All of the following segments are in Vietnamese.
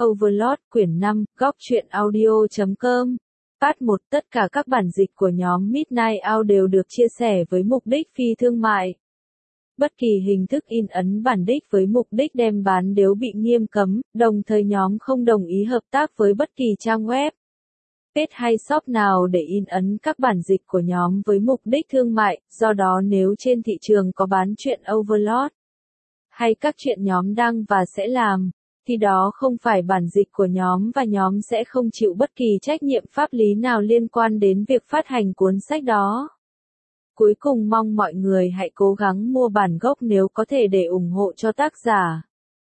Overlord, quyển 5, góc truyện audio.com. Part 1. Tất cả các bản dịch của nhóm Midnight Owl đều được chia sẻ với mục đích phi thương mại. Bất kỳ hình thức in ấn bản đích với mục đích đem bán đều bị nghiêm cấm, đồng thời nhóm không đồng ý hợp tác với bất kỳ trang web, page hay shop nào để in ấn các bản dịch của nhóm với mục đích thương mại, do đó nếu trên thị trường có bán truyện Overlord hay các truyện nhóm đang và sẽ làm, thì đó không phải bản dịch của nhóm và nhóm sẽ không chịu bất kỳ trách nhiệm pháp lý nào liên quan đến việc phát hành cuốn sách đó. Cuối cùng mong mọi người hãy cố gắng mua bản gốc nếu có thể để ủng hộ cho tác giả.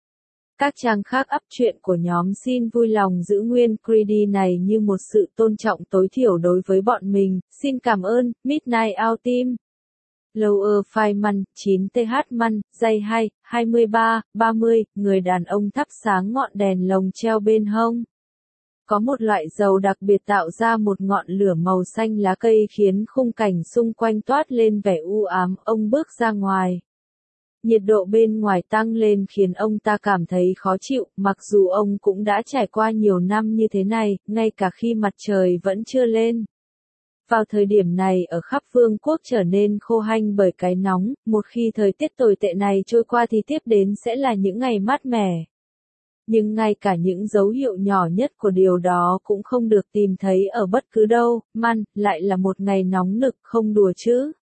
Các trang khác up truyện của nhóm xin vui lòng giữ nguyên credit này như một sự tôn trọng tối thiểu đối với bọn mình. Xin cảm ơn, Midnight Owl Team. Lower Fireman, 9th Man, dây 2, 23, 30, người đàn ông thắp sáng ngọn đèn lồng treo bên hông. Có một loại dầu đặc biệt tạo ra một ngọn lửa màu xanh lá cây khiến khung cảnh xung quanh toát lên vẻ u ám. Ông bước ra ngoài. Nhiệt độ bên ngoài tăng lên khiến ông ta cảm thấy khó chịu, mặc dù ông cũng đã trải qua nhiều năm như thế này, ngay cả khi mặt trời vẫn chưa lên. Vào thời điểm này ở khắp vương quốc trở nên khô hanh bởi cái nóng, một khi thời tiết tồi tệ này trôi qua thì tiếp đến sẽ là những ngày mát mẻ. Nhưng ngay cả những dấu hiệu nhỏ nhất của điều đó cũng không được tìm thấy ở bất cứ đâu. Lại là một ngày nóng nực, không đùa chứ.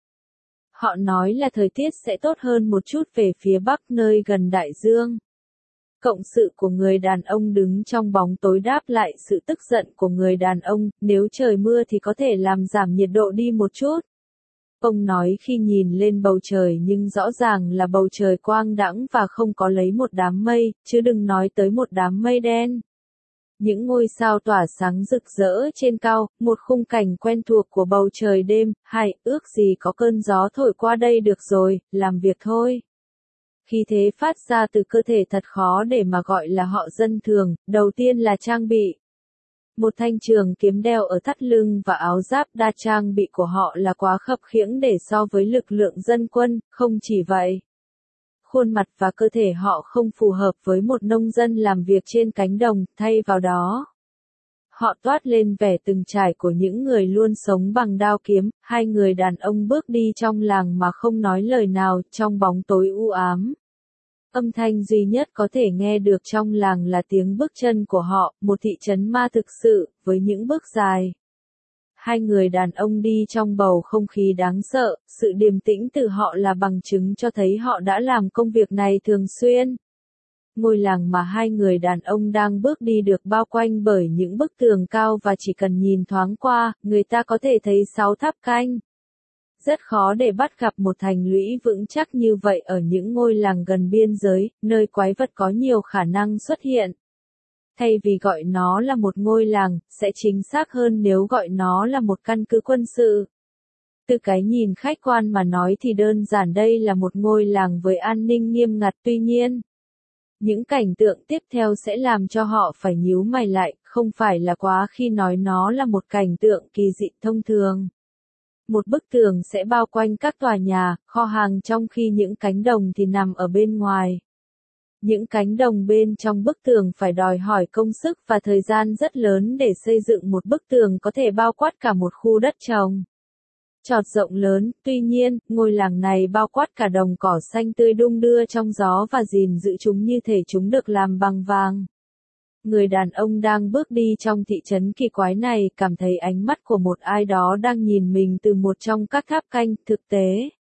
Họ nói là thời tiết sẽ tốt hơn một chút về phía bắc nơi gần đại dương. Cộng sự của người đàn ông đứng trong bóng tối đáp lại sự tức giận của người đàn ông, nếu trời mưa thì có thể làm giảm nhiệt độ đi một chút. Ông nói khi nhìn lên bầu trời nhưng rõ ràng là bầu trời quang đãng và không có lấy một đám mây, chứ đừng nói tới một đám mây đen. Những ngôi sao tỏa sáng rực rỡ trên cao, một khung cảnh quen thuộc của bầu trời đêm, ước gì có cơn gió thổi qua đây được rồi, làm việc thôi. Khí thế phát ra từ cơ thể thật khó để mà gọi là họ dân thường, đầu tiên là trang bị. Một thanh trường kiếm đeo ở thắt lưng và áo giáp đa trang bị của họ là quá khập khiễng để so với lực lượng dân quân, không chỉ vậy. Khuôn mặt và cơ thể họ không phù hợp với một nông dân làm việc trên cánh đồng, thay vào đó. Họ toát lên vẻ từng trải của những người luôn sống bằng đao kiếm. Hai người đàn ông bước đi trong làng mà không nói lời nào, trong bóng tối u ám. Âm thanh duy nhất có thể nghe được trong làng là tiếng bước chân của họ, một thị trấn ma thực sự, với những bước dài. Hai người đàn ông đi trong bầu không khí đáng sợ, sự điềm tĩnh từ họ là bằng chứng cho thấy họ đã làm công việc này thường xuyên. Ngôi làng mà hai người đàn ông đang bước đi được bao quanh bởi những bức tường cao và chỉ cần nhìn thoáng qua, người ta có thể thấy 6 tháp canh. Rất khó để bắt gặp một thành lũy vững chắc như vậy ở những ngôi làng gần biên giới, nơi quái vật có nhiều khả năng xuất hiện. Thay vì gọi nó là một ngôi làng, sẽ chính xác hơn nếu gọi nó là một căn cứ quân sự. Từ cái nhìn khách quan mà nói thì đơn giản đây là một ngôi làng với an ninh nghiêm ngặt, tuy nhiên. Những cảnh tượng tiếp theo sẽ làm cho họ phải nhíu mày lại, không phải là quá khi nói nó là một cảnh tượng kỳ dị thông thường. Một bức tường sẽ bao quanh các tòa nhà, kho hàng trong khi những cánh đồng thì nằm ở bên ngoài. Những cánh đồng bên trong bức tường phải đòi hỏi công sức và thời gian rất lớn để xây dựng một bức tường có thể bao quát cả một khu đất trồng. Trọt rộng lớn, tuy nhiên, ngôi làng này bao quát cả đồng cỏ xanh tươi đung đưa trong gió và gìn giữ chúng như thể chúng được làm bằng vàng. Người đàn ông đang bước đi trong thị trấn kỳ quái này cảm thấy ánh mắt của một ai đó đang nhìn mình từ một trong các tháp canh, thực tế.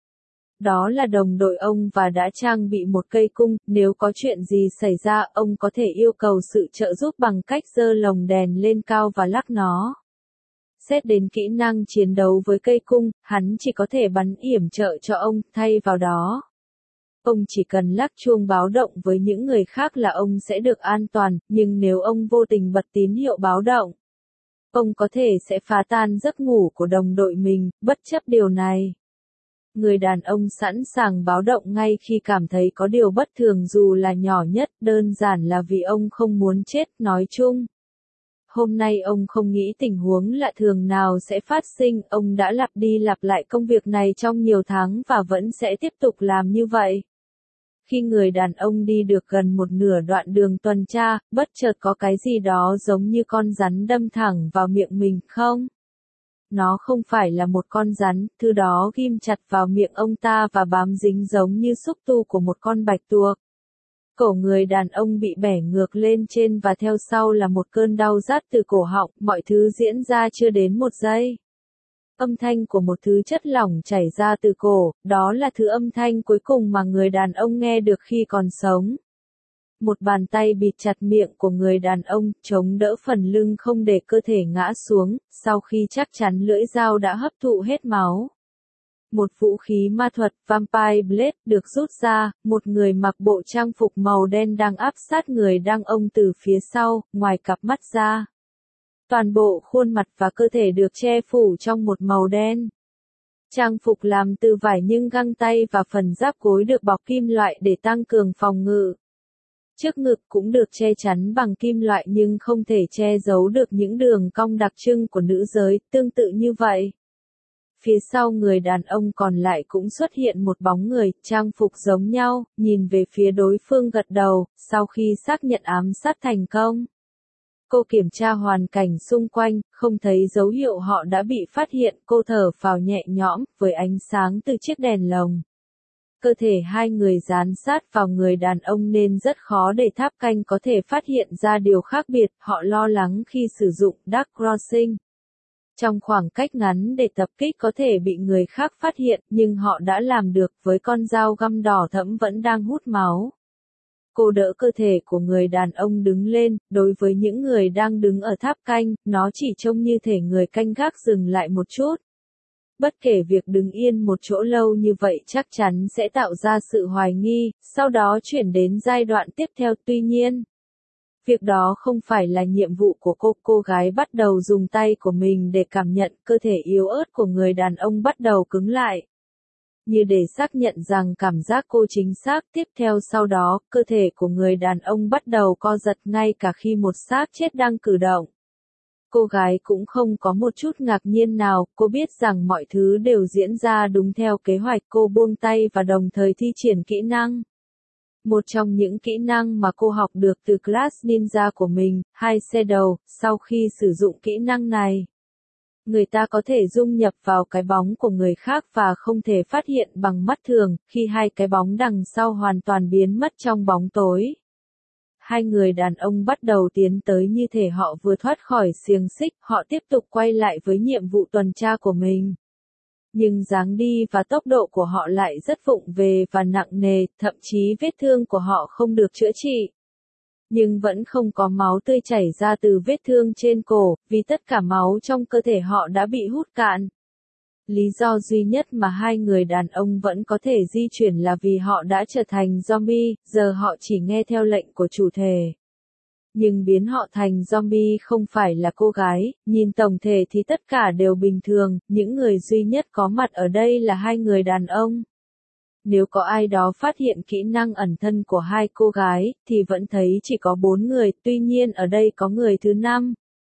Đó là đồng đội ông và đã trang bị một cây cung, nếu có chuyện gì xảy ra ông có thể yêu cầu sự trợ giúp bằng cách giơ lồng đèn lên cao và lắc nó. Xét đến kỹ năng chiến đấu với cây cung, hắn chỉ có thể bắn yểm trợ cho ông, thay vào đó. Ông chỉ cần lắc chuông báo động với những người khác là ông sẽ được an toàn, nhưng nếu ông vô tình bật tín hiệu báo động, ông có thể sẽ phá tan giấc ngủ của đồng đội mình, bất chấp điều này. Người đàn ông sẵn sàng báo động ngay khi cảm thấy có điều bất thường dù là nhỏ nhất, đơn giản là vì ông không muốn chết, nói chung. Hôm nay ông không nghĩ tình huống lạ thường nào sẽ phát sinh, ông đã lặp đi lặp lại công việc này trong nhiều tháng và vẫn sẽ tiếp tục làm như vậy. Khi người đàn ông đi được gần một nửa đoạn đường tuần tra, bất chợt có cái gì đó giống như con rắn đâm thẳng vào miệng mình không? Nó không phải là một con rắn, thứ đó ghim chặt vào miệng ông ta và bám dính giống như xúc tu của một con bạch tuộc. Cổ người đàn ông bị bẻ ngược lên trên và theo sau là một cơn đau rát từ cổ họng, mọi thứ diễn ra chưa đến một giây. Âm thanh của một thứ chất lỏng chảy ra từ cổ, đó là thứ âm thanh cuối cùng mà người đàn ông nghe được khi còn sống. Một bàn tay bịt chặt miệng của người đàn ông, chống đỡ phần lưng không để cơ thể ngã xuống, sau khi chắc chắn lưỡi dao đã hấp thụ hết máu. Một vũ khí ma thuật, Vampire Blade, được rút ra, một người mặc bộ trang phục màu đen đang áp sát người đàn ông từ phía sau, ngoài cặp mắt ra. Toàn bộ khuôn mặt và cơ thể được che phủ trong một màu đen. Trang phục làm từ vải nhưng găng tay và phần giáp gối được bọc kim loại để tăng cường phòng ngự. Trước ngực cũng được che chắn bằng kim loại nhưng không thể che giấu được những đường cong đặc trưng của nữ giới, tương tự như vậy. Phía sau người đàn ông còn lại cũng xuất hiện một bóng người, trang phục giống nhau, nhìn về phía đối phương gật đầu, sau khi xác nhận ám sát thành công. Cô kiểm tra hoàn cảnh xung quanh, không thấy dấu hiệu họ đã bị phát hiện, cô thở phào nhẹ nhõm, với ánh sáng từ chiếc đèn lồng. Cơ thể hai người dán sát vào người đàn ông nên rất khó để tháp canh có thể phát hiện ra điều khác biệt, họ lo lắng khi sử dụng Dark Crossing. Trong khoảng cách ngắn để tập kích có thể bị người khác phát hiện, nhưng họ đã làm được với con dao găm đỏ thẫm vẫn đang hút máu. Cô đỡ cơ thể của người đàn ông đứng lên, đối với những người đang đứng ở tháp canh, nó chỉ trông như thể người canh gác dừng lại một chút. Bất kể việc đứng yên một chỗ lâu như vậy chắc chắn sẽ tạo ra sự hoài nghi, sau đó chuyển đến giai đoạn tiếp theo tuy nhiên. Việc đó không phải là nhiệm vụ của cô gái bắt đầu dùng tay của mình để cảm nhận cơ thể yếu ớt của người đàn ông bắt đầu cứng lại. Như để xác nhận rằng cảm giác cô chính xác tiếp theo sau đó, cơ thể của người đàn ông bắt đầu co giật ngay cả khi một xác chết đang cử động. Cô gái cũng không có một chút ngạc nhiên nào, cô biết rằng mọi thứ đều diễn ra đúng theo kế hoạch, cô buông tay và đồng thời thi triển kỹ năng. Một trong những kỹ năng mà cô học được từ class ninja của mình, High Shadow, sau khi sử dụng kỹ năng này, người ta có thể dung nhập vào cái bóng của người khác và không thể phát hiện bằng mắt thường, khi hai cái bóng đằng sau hoàn toàn biến mất trong bóng tối. Hai người đàn ông bắt đầu tiến tới như thể họ vừa thoát khỏi xiềng xích, họ tiếp tục quay lại với nhiệm vụ tuần tra của mình. Nhưng dáng đi và tốc độ của họ lại rất vụng về và nặng nề, thậm chí vết thương của họ không được chữa trị. Nhưng vẫn không có máu tươi chảy ra từ vết thương trên cổ, vì tất cả máu trong cơ thể họ đã bị hút cạn. Lý do duy nhất mà hai người đàn ông vẫn có thể di chuyển là vì họ đã trở thành zombie, giờ họ chỉ nghe theo lệnh của chủ thể. Nhưng biến họ thành zombie không phải là cô gái, nhìn tổng thể thì tất cả đều bình thường, những người duy nhất có mặt ở đây là hai người đàn ông. Nếu có ai đó phát hiện kỹ năng ẩn thân của hai cô gái, thì vẫn thấy chỉ có 4 người, tuy nhiên ở đây có người thứ 5.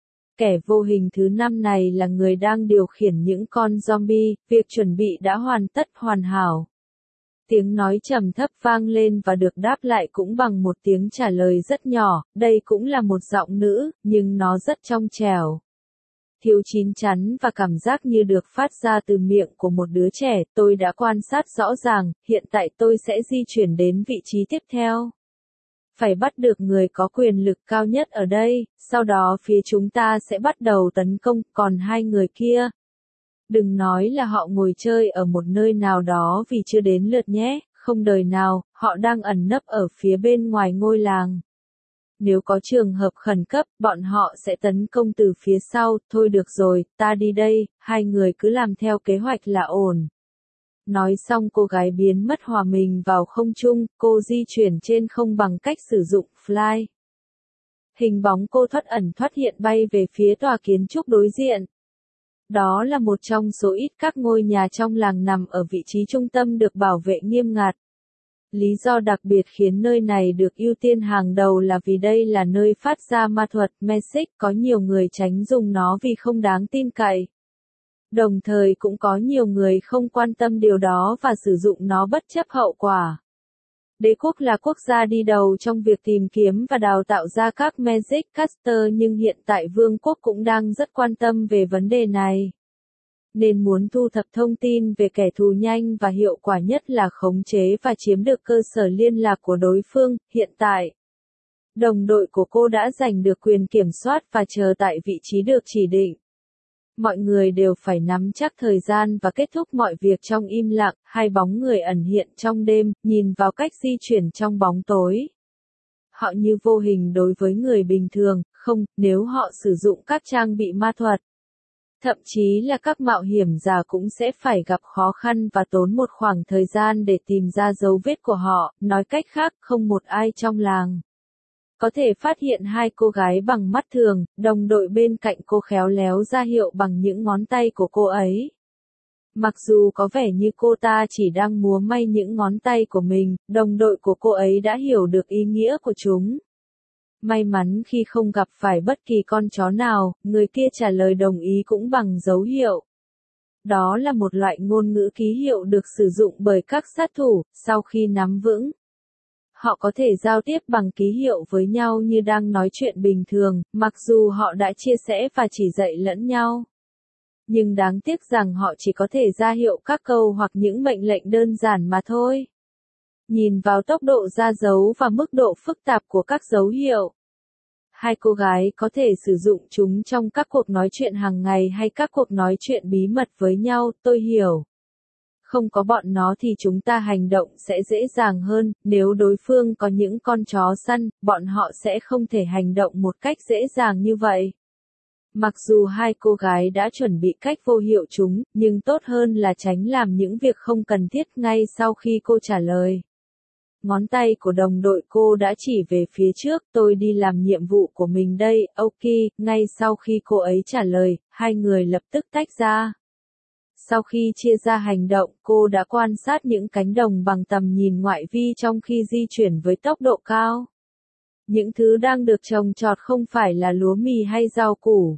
Kẻ vô hình thứ 5 này là người đang điều khiển những con zombie, việc chuẩn bị đã hoàn tất hoàn hảo. Tiếng nói trầm thấp vang lên và được đáp lại cũng bằng một tiếng trả lời rất nhỏ, đây cũng là một giọng nữ, nhưng nó rất trong trẻo. Thiếu chín chắn và cảm giác như được phát ra từ miệng của một đứa trẻ, tôi đã quan sát rõ ràng, hiện tại tôi sẽ di chuyển đến vị trí tiếp theo. Phải bắt được người có quyền lực cao nhất ở đây, sau đó phía chúng ta sẽ bắt đầu tấn công, còn hai người kia. Đừng nói là họ ngồi chơi ở một nơi nào đó vì chưa đến lượt nhé, không đời nào, họ đang ẩn nấp ở phía bên ngoài ngôi làng. Nếu có trường hợp khẩn cấp, bọn họ sẽ tấn công từ phía sau, thôi được rồi, ta đi đây, hai người cứ làm theo kế hoạch là ổn. Nói xong cô gái biến mất hòa mình vào không trung, cô di chuyển trên không bằng cách sử dụng fly. Hình bóng cô thoát ẩn thoát hiện bay về phía tòa kiến trúc đối diện. Đó là một trong số ít các ngôi nhà trong làng nằm ở vị trí trung tâm được bảo vệ nghiêm ngặt. Lý do đặc biệt khiến nơi này được ưu tiên hàng đầu là vì đây là nơi phát ra ma thuật Magic, có nhiều người tránh dùng nó vì không đáng tin cậy. Đồng thời cũng có nhiều người không quan tâm điều đó và sử dụng nó bất chấp hậu quả. Đế quốc là quốc gia đi đầu trong việc tìm kiếm và đào tạo ra các Magic Caster, nhưng hiện tại vương quốc cũng đang rất quan tâm về vấn đề này. Nên muốn thu thập thông tin về kẻ thù nhanh và hiệu quả nhất là khống chế và chiếm được cơ sở liên lạc của đối phương. Hiện tại, đồng đội của cô đã giành được quyền kiểm soát và chờ tại vị trí được chỉ định. Mọi người đều phải nắm chắc thời gian và kết thúc mọi việc trong im lặng. Hai bóng người ẩn hiện trong đêm, nhìn vào cách di chuyển trong bóng tối. Họ như vô hình đối với người bình thường, không, nếu họ sử dụng các trang bị ma thuật. Thậm chí là các mạo hiểm giả cũng sẽ phải gặp khó khăn và tốn một khoảng thời gian để tìm ra dấu vết của họ. Nói cách khác, không một ai trong làng có thể phát hiện hai cô gái bằng mắt thường. Đồng đội bên cạnh cô khéo léo ra hiệu bằng những ngón tay của cô ấy. Mặc dù có vẻ như cô ta chỉ đang múa may những ngón tay của mình, đồng đội của cô ấy đã hiểu được ý nghĩa của chúng. May mắn khi không gặp phải bất kỳ con chó nào, người kia trả lời đồng ý cũng bằng dấu hiệu. Đó là một loại ngôn ngữ ký hiệu được sử dụng bởi các sát thủ. Sau khi nắm vững, họ có thể giao tiếp bằng ký hiệu với nhau như đang nói chuyện bình thường, mặc dù họ đã chia sẻ và chỉ dạy lẫn nhau. Nhưng đáng tiếc rằng họ chỉ có thể ra hiệu các câu hoặc những mệnh lệnh đơn giản mà thôi. Nhìn vào tốc độ ra dấu và mức độ phức tạp của các dấu hiệu, hai cô gái có thể sử dụng chúng trong các cuộc nói chuyện hàng ngày hay các cuộc nói chuyện bí mật với nhau. Tôi hiểu. Không có bọn nó thì chúng ta hành động sẽ dễ dàng hơn. Nếu đối phương có những con chó săn, bọn họ sẽ không thể hành động một cách dễ dàng như vậy. Mặc dù hai cô gái đã chuẩn bị cách vô hiệu chúng, nhưng tốt hơn là tránh làm những việc không cần thiết. Ngay sau khi cô trả lời, ngón tay của đồng đội cô đã chỉ về phía trước. Tôi đi làm nhiệm vụ của mình đây, ok. Ngay sau khi cô ấy trả lời, hai người lập tức tách ra. Sau khi chia ra hành động, cô đã quan sát những cánh đồng bằng tầm nhìn ngoại vi trong khi di chuyển với tốc độ cao. Những thứ đang được trồng trọt không phải là lúa mì hay rau củ.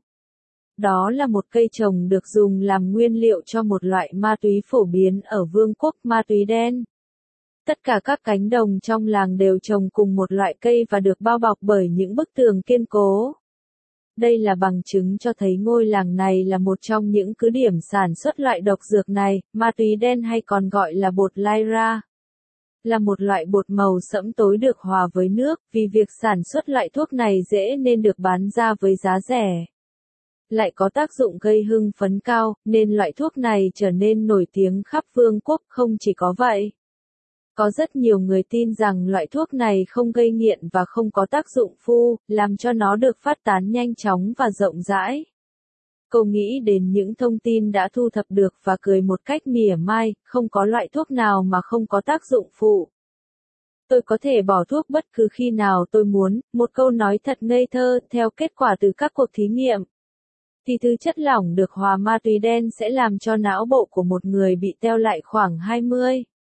Đó là một cây trồng được dùng làm nguyên liệu cho một loại ma túy phổ biến ở vương quốc, ma túy đen. Tất cả các cánh đồng trong làng đều trồng cùng một loại cây và được bao bọc bởi những bức tường kiên cố. Đây là bằng chứng cho thấy ngôi làng này là một trong những cứ điểm sản xuất loại độc dược này. Ma túy đen hay còn gọi là bột Lyra là một loại bột màu sẫm tối được hòa với nước. Vì việc sản xuất loại thuốc này dễ nên được bán ra với giá rẻ, lại có tác dụng gây hưng phấn cao, nên loại thuốc này trở nên nổi tiếng khắp vương quốc. Không chỉ có vậy, có rất nhiều người tin rằng loại thuốc này không gây nghiện và không có tác dụng phụ, làm cho nó được phát tán nhanh chóng và rộng rãi. Cô nghĩ đến những thông tin đã thu thập được và cười một cách mỉa mai. Không có loại thuốc nào mà không có tác dụng phụ. Tôi có thể bỏ thuốc bất cứ khi nào tôi muốn. Một câu nói thật ngây thơ. Theo kết quả từ các cuộc thí nghiệm, thì thứ chất lỏng được hòa ma túy đen sẽ làm cho não bộ của một người bị teo lại khoảng 20.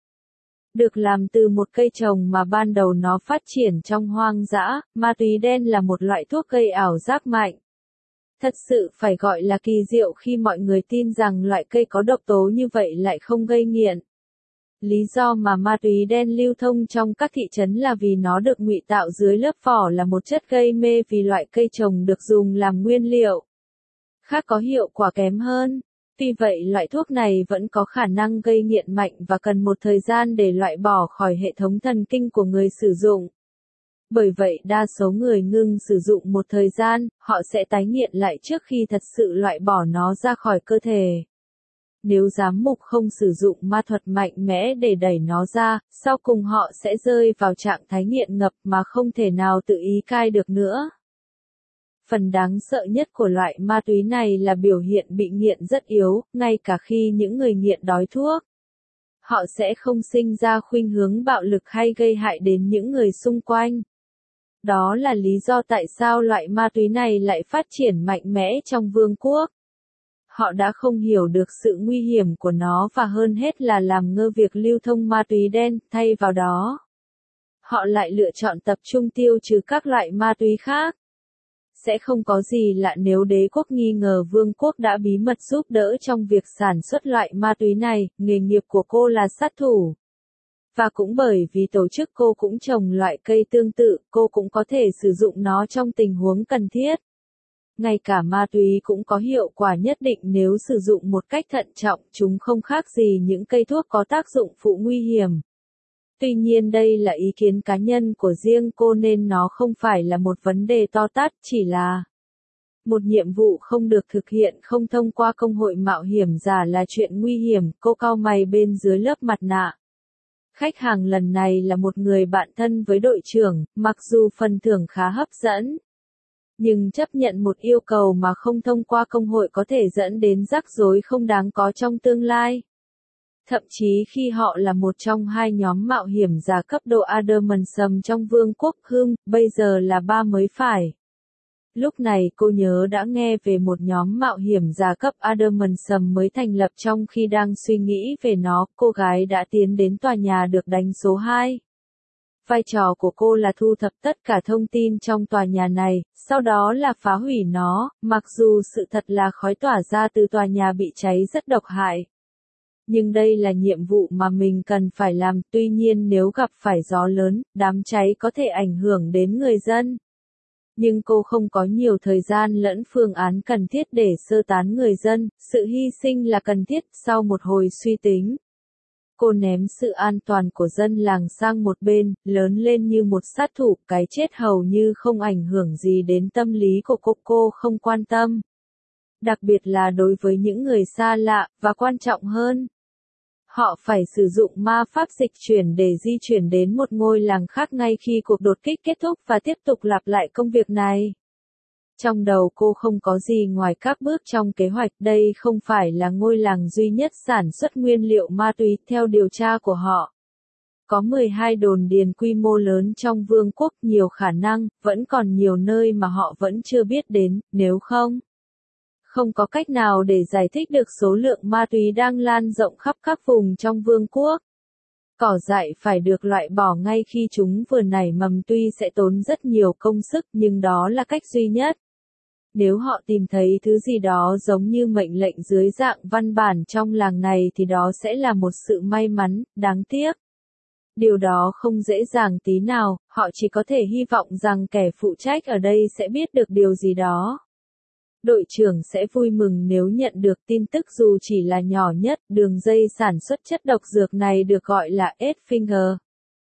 Được làm từ một cây trồng mà ban đầu nó phát triển trong hoang dã, ma túy đen là một loại thuốc gây ảo giác mạnh. Thật sự phải gọi là kỳ diệu khi mọi người tin rằng loại cây có độc tố như vậy lại không gây nghiện. Lý do mà ma túy đen lưu thông trong các thị trấn là vì nó được ngụy tạo dưới lớp vỏ là một chất gây mê. Vì loại cây trồng được dùng làm nguyên liệu khác có hiệu quả kém hơn. Tuy vậy loại thuốc này vẫn có khả năng gây nghiện mạnh và cần một thời gian để loại bỏ khỏi hệ thống thần kinh của người sử dụng. Bởi vậy đa số người ngưng sử dụng một thời gian, họ sẽ tái nghiện lại trước khi thật sự loại bỏ nó ra khỏi cơ thể. Nếu giám mục không sử dụng ma thuật mạnh mẽ để đẩy nó ra, sau cùng họ sẽ rơi vào trạng thái nghiện ngập mà không thể nào tự ý cai được nữa. Phần đáng sợ nhất của loại ma túy này là biểu hiện bị nghiện rất yếu. Ngay cả khi những người nghiện đói thuốc, họ sẽ không sinh ra khuynh hướng bạo lực hay gây hại đến những người xung quanh. Đó là lý do tại sao loại ma túy này lại phát triển mạnh mẽ trong vương quốc. Họ đã không hiểu được sự nguy hiểm của nó và hơn hết là làm ngơ việc lưu thông ma túy đen. Thay vào đó, họ lại lựa chọn tập trung tiêu trừ các loại ma túy khác. Sẽ không có gì lạ nếu đế quốc nghi ngờ vương quốc đã bí mật giúp đỡ trong việc sản xuất loại ma túy này. Nghề nghiệp của cô là sát thủ. Và cũng bởi vì tổ chức cô cũng trồng loại cây tương tự, cô cũng có thể sử dụng nó trong tình huống cần thiết. Ngay cả ma túy cũng có hiệu quả nhất định nếu sử dụng một cách thận trọng, chúng không khác gì những cây thuốc có tác dụng phụ nguy hiểm. Tuy nhiên đây là ý kiến cá nhân của riêng cô nên nó không phải là một vấn đề to tát, chỉ là một nhiệm vụ không được thực hiện không thông qua công hội mạo hiểm giả là chuyện nguy hiểm, cô cau mày bên dưới lớp mặt nạ. Khách hàng lần này là một người bạn thân với đội trưởng, mặc dù phần thưởng khá hấp dẫn. Nhưng chấp nhận một yêu cầu mà không thông qua công hội có thể dẫn đến rắc rối không đáng có trong tương lai. Thậm chí khi họ là một trong hai nhóm mạo hiểm giả cấp độ Adamantson trong Vương quốc Hưng, bây giờ là ba mới phải. Lúc này cô nhớ đã nghe về một nhóm mạo hiểm giả cấp Adamantson mới thành lập trong khi đang suy nghĩ về nó, cô gái đã tiến đến tòa nhà được đánh số 2. Vai trò của cô là thu thập tất cả thông tin trong tòa nhà này, sau đó là phá hủy nó, mặc dù sự thật là khói tỏa ra từ tòa nhà bị cháy rất độc hại. Nhưng đây là nhiệm vụ mà mình cần phải làm, tuy nhiên nếu gặp phải gió lớn, đám cháy có thể ảnh hưởng đến người dân. Nhưng cô không có nhiều thời gian lẫn phương án cần thiết để sơ tán người dân, sự hy sinh là cần thiết. Sau một hồi suy tính, cô ném sự an toàn của dân làng sang một bên, lớn lên như một sát thủ, cái chết hầu như không ảnh hưởng gì đến tâm lý của cô không quan tâm. Đặc biệt là đối với những người xa lạ, và quan trọng hơn, họ phải sử dụng ma pháp dịch chuyển để di chuyển đến một ngôi làng khác ngay khi cuộc đột kích kết thúc và tiếp tục lặp lại công việc này. Trong đầu cô không có gì ngoài các bước trong kế hoạch, đây không phải là ngôi làng duy nhất sản xuất nguyên liệu ma túy, theo điều tra của họ. Có 12 đồn điền quy mô lớn trong vương quốc, nhiều khả năng, vẫn còn nhiều nơi mà họ vẫn chưa biết đến, nếu không có cách nào để giải thích được số lượng ma túy đang lan rộng khắp các vùng trong vương quốc. Cỏ dại phải được loại bỏ ngay khi chúng vừa nảy mầm, tuy sẽ tốn rất nhiều công sức nhưng đó là cách duy nhất. Nếu họ tìm thấy thứ gì đó giống như mệnh lệnh dưới dạng văn bản trong làng này thì đó sẽ là một sự may mắn, đáng tiếc. Điều đó không dễ dàng tí nào, họ chỉ có thể hy vọng rằng kẻ phụ trách ở đây sẽ biết được điều gì đó. Đội trưởng sẽ vui mừng nếu nhận được tin tức dù chỉ là nhỏ nhất. Đường dây sản xuất chất độc dược này được gọi là Eight-Finger.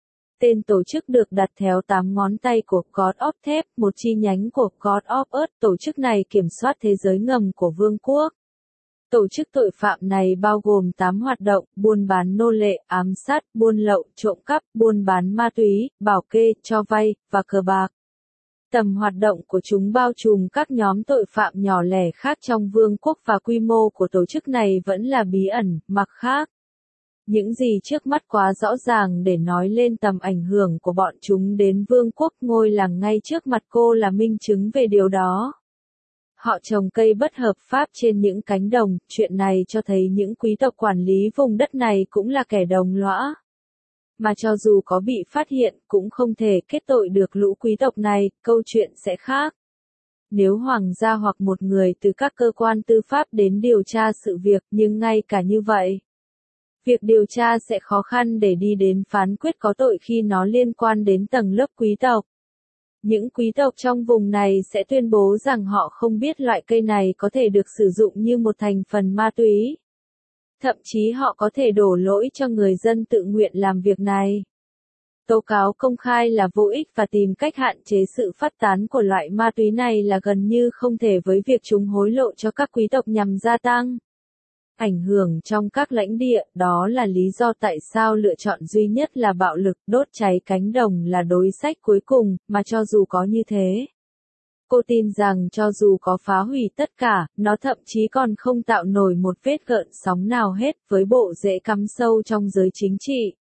Tên tổ chức được đặt theo 8 ngón tay của God of Thép, một chi nhánh của God of Earth. Tổ chức này kiểm soát thế giới ngầm của vương quốc. Tổ chức tội phạm này bao gồm 8 hoạt động: buôn bán nô lệ, ám sát, buôn lậu, trộm cắp, buôn bán ma túy, bảo kê, cho vay, và cờ bạc. Tầm hoạt động của chúng bao trùm các nhóm tội phạm nhỏ lẻ khác trong vương quốc và quy mô của tổ chức này vẫn là bí ẩn. Mặt khác, những gì trước mắt quá rõ ràng để nói lên tầm ảnh hưởng của bọn chúng đến vương quốc. Ngôi làng ngay trước mặt cô là minh chứng về điều đó. Họ trồng cây bất hợp pháp trên những cánh đồng, chuyện này cho thấy những quý tộc quản lý vùng đất này cũng là kẻ đồng lõa. Mà cho dù có bị phát hiện, cũng không thể kết tội được lũ quý tộc này, câu chuyện sẽ khác. Nếu hoàng gia hoặc một người từ các cơ quan tư pháp đến điều tra sự việc, nhưng ngay cả như vậy, việc điều tra sẽ khó khăn để đi đến phán quyết có tội khi nó liên quan đến tầng lớp quý tộc. Những quý tộc trong vùng này sẽ tuyên bố rằng họ không biết loại cây này có thể được sử dụng như một thành phần ma túy. Thậm chí họ có thể đổ lỗi cho người dân tự nguyện làm việc này. Tố cáo công khai là vô ích và tìm cách hạn chế sự phát tán của loại ma túy này là gần như không thể với việc chúng hối lộ cho các quý tộc nhằm gia tăng ảnh hưởng trong các lãnh địa. Đó là lý do tại sao lựa chọn duy nhất là bạo lực. Đốt cháy cánh đồng là đối sách cuối cùng, mà cho dù có như thế, cô tin rằng cho dù có phá hủy tất cả, nó thậm chí còn không tạo nổi một vết gợn sóng nào hết, với bộ rễ cắm sâu trong giới chính trị.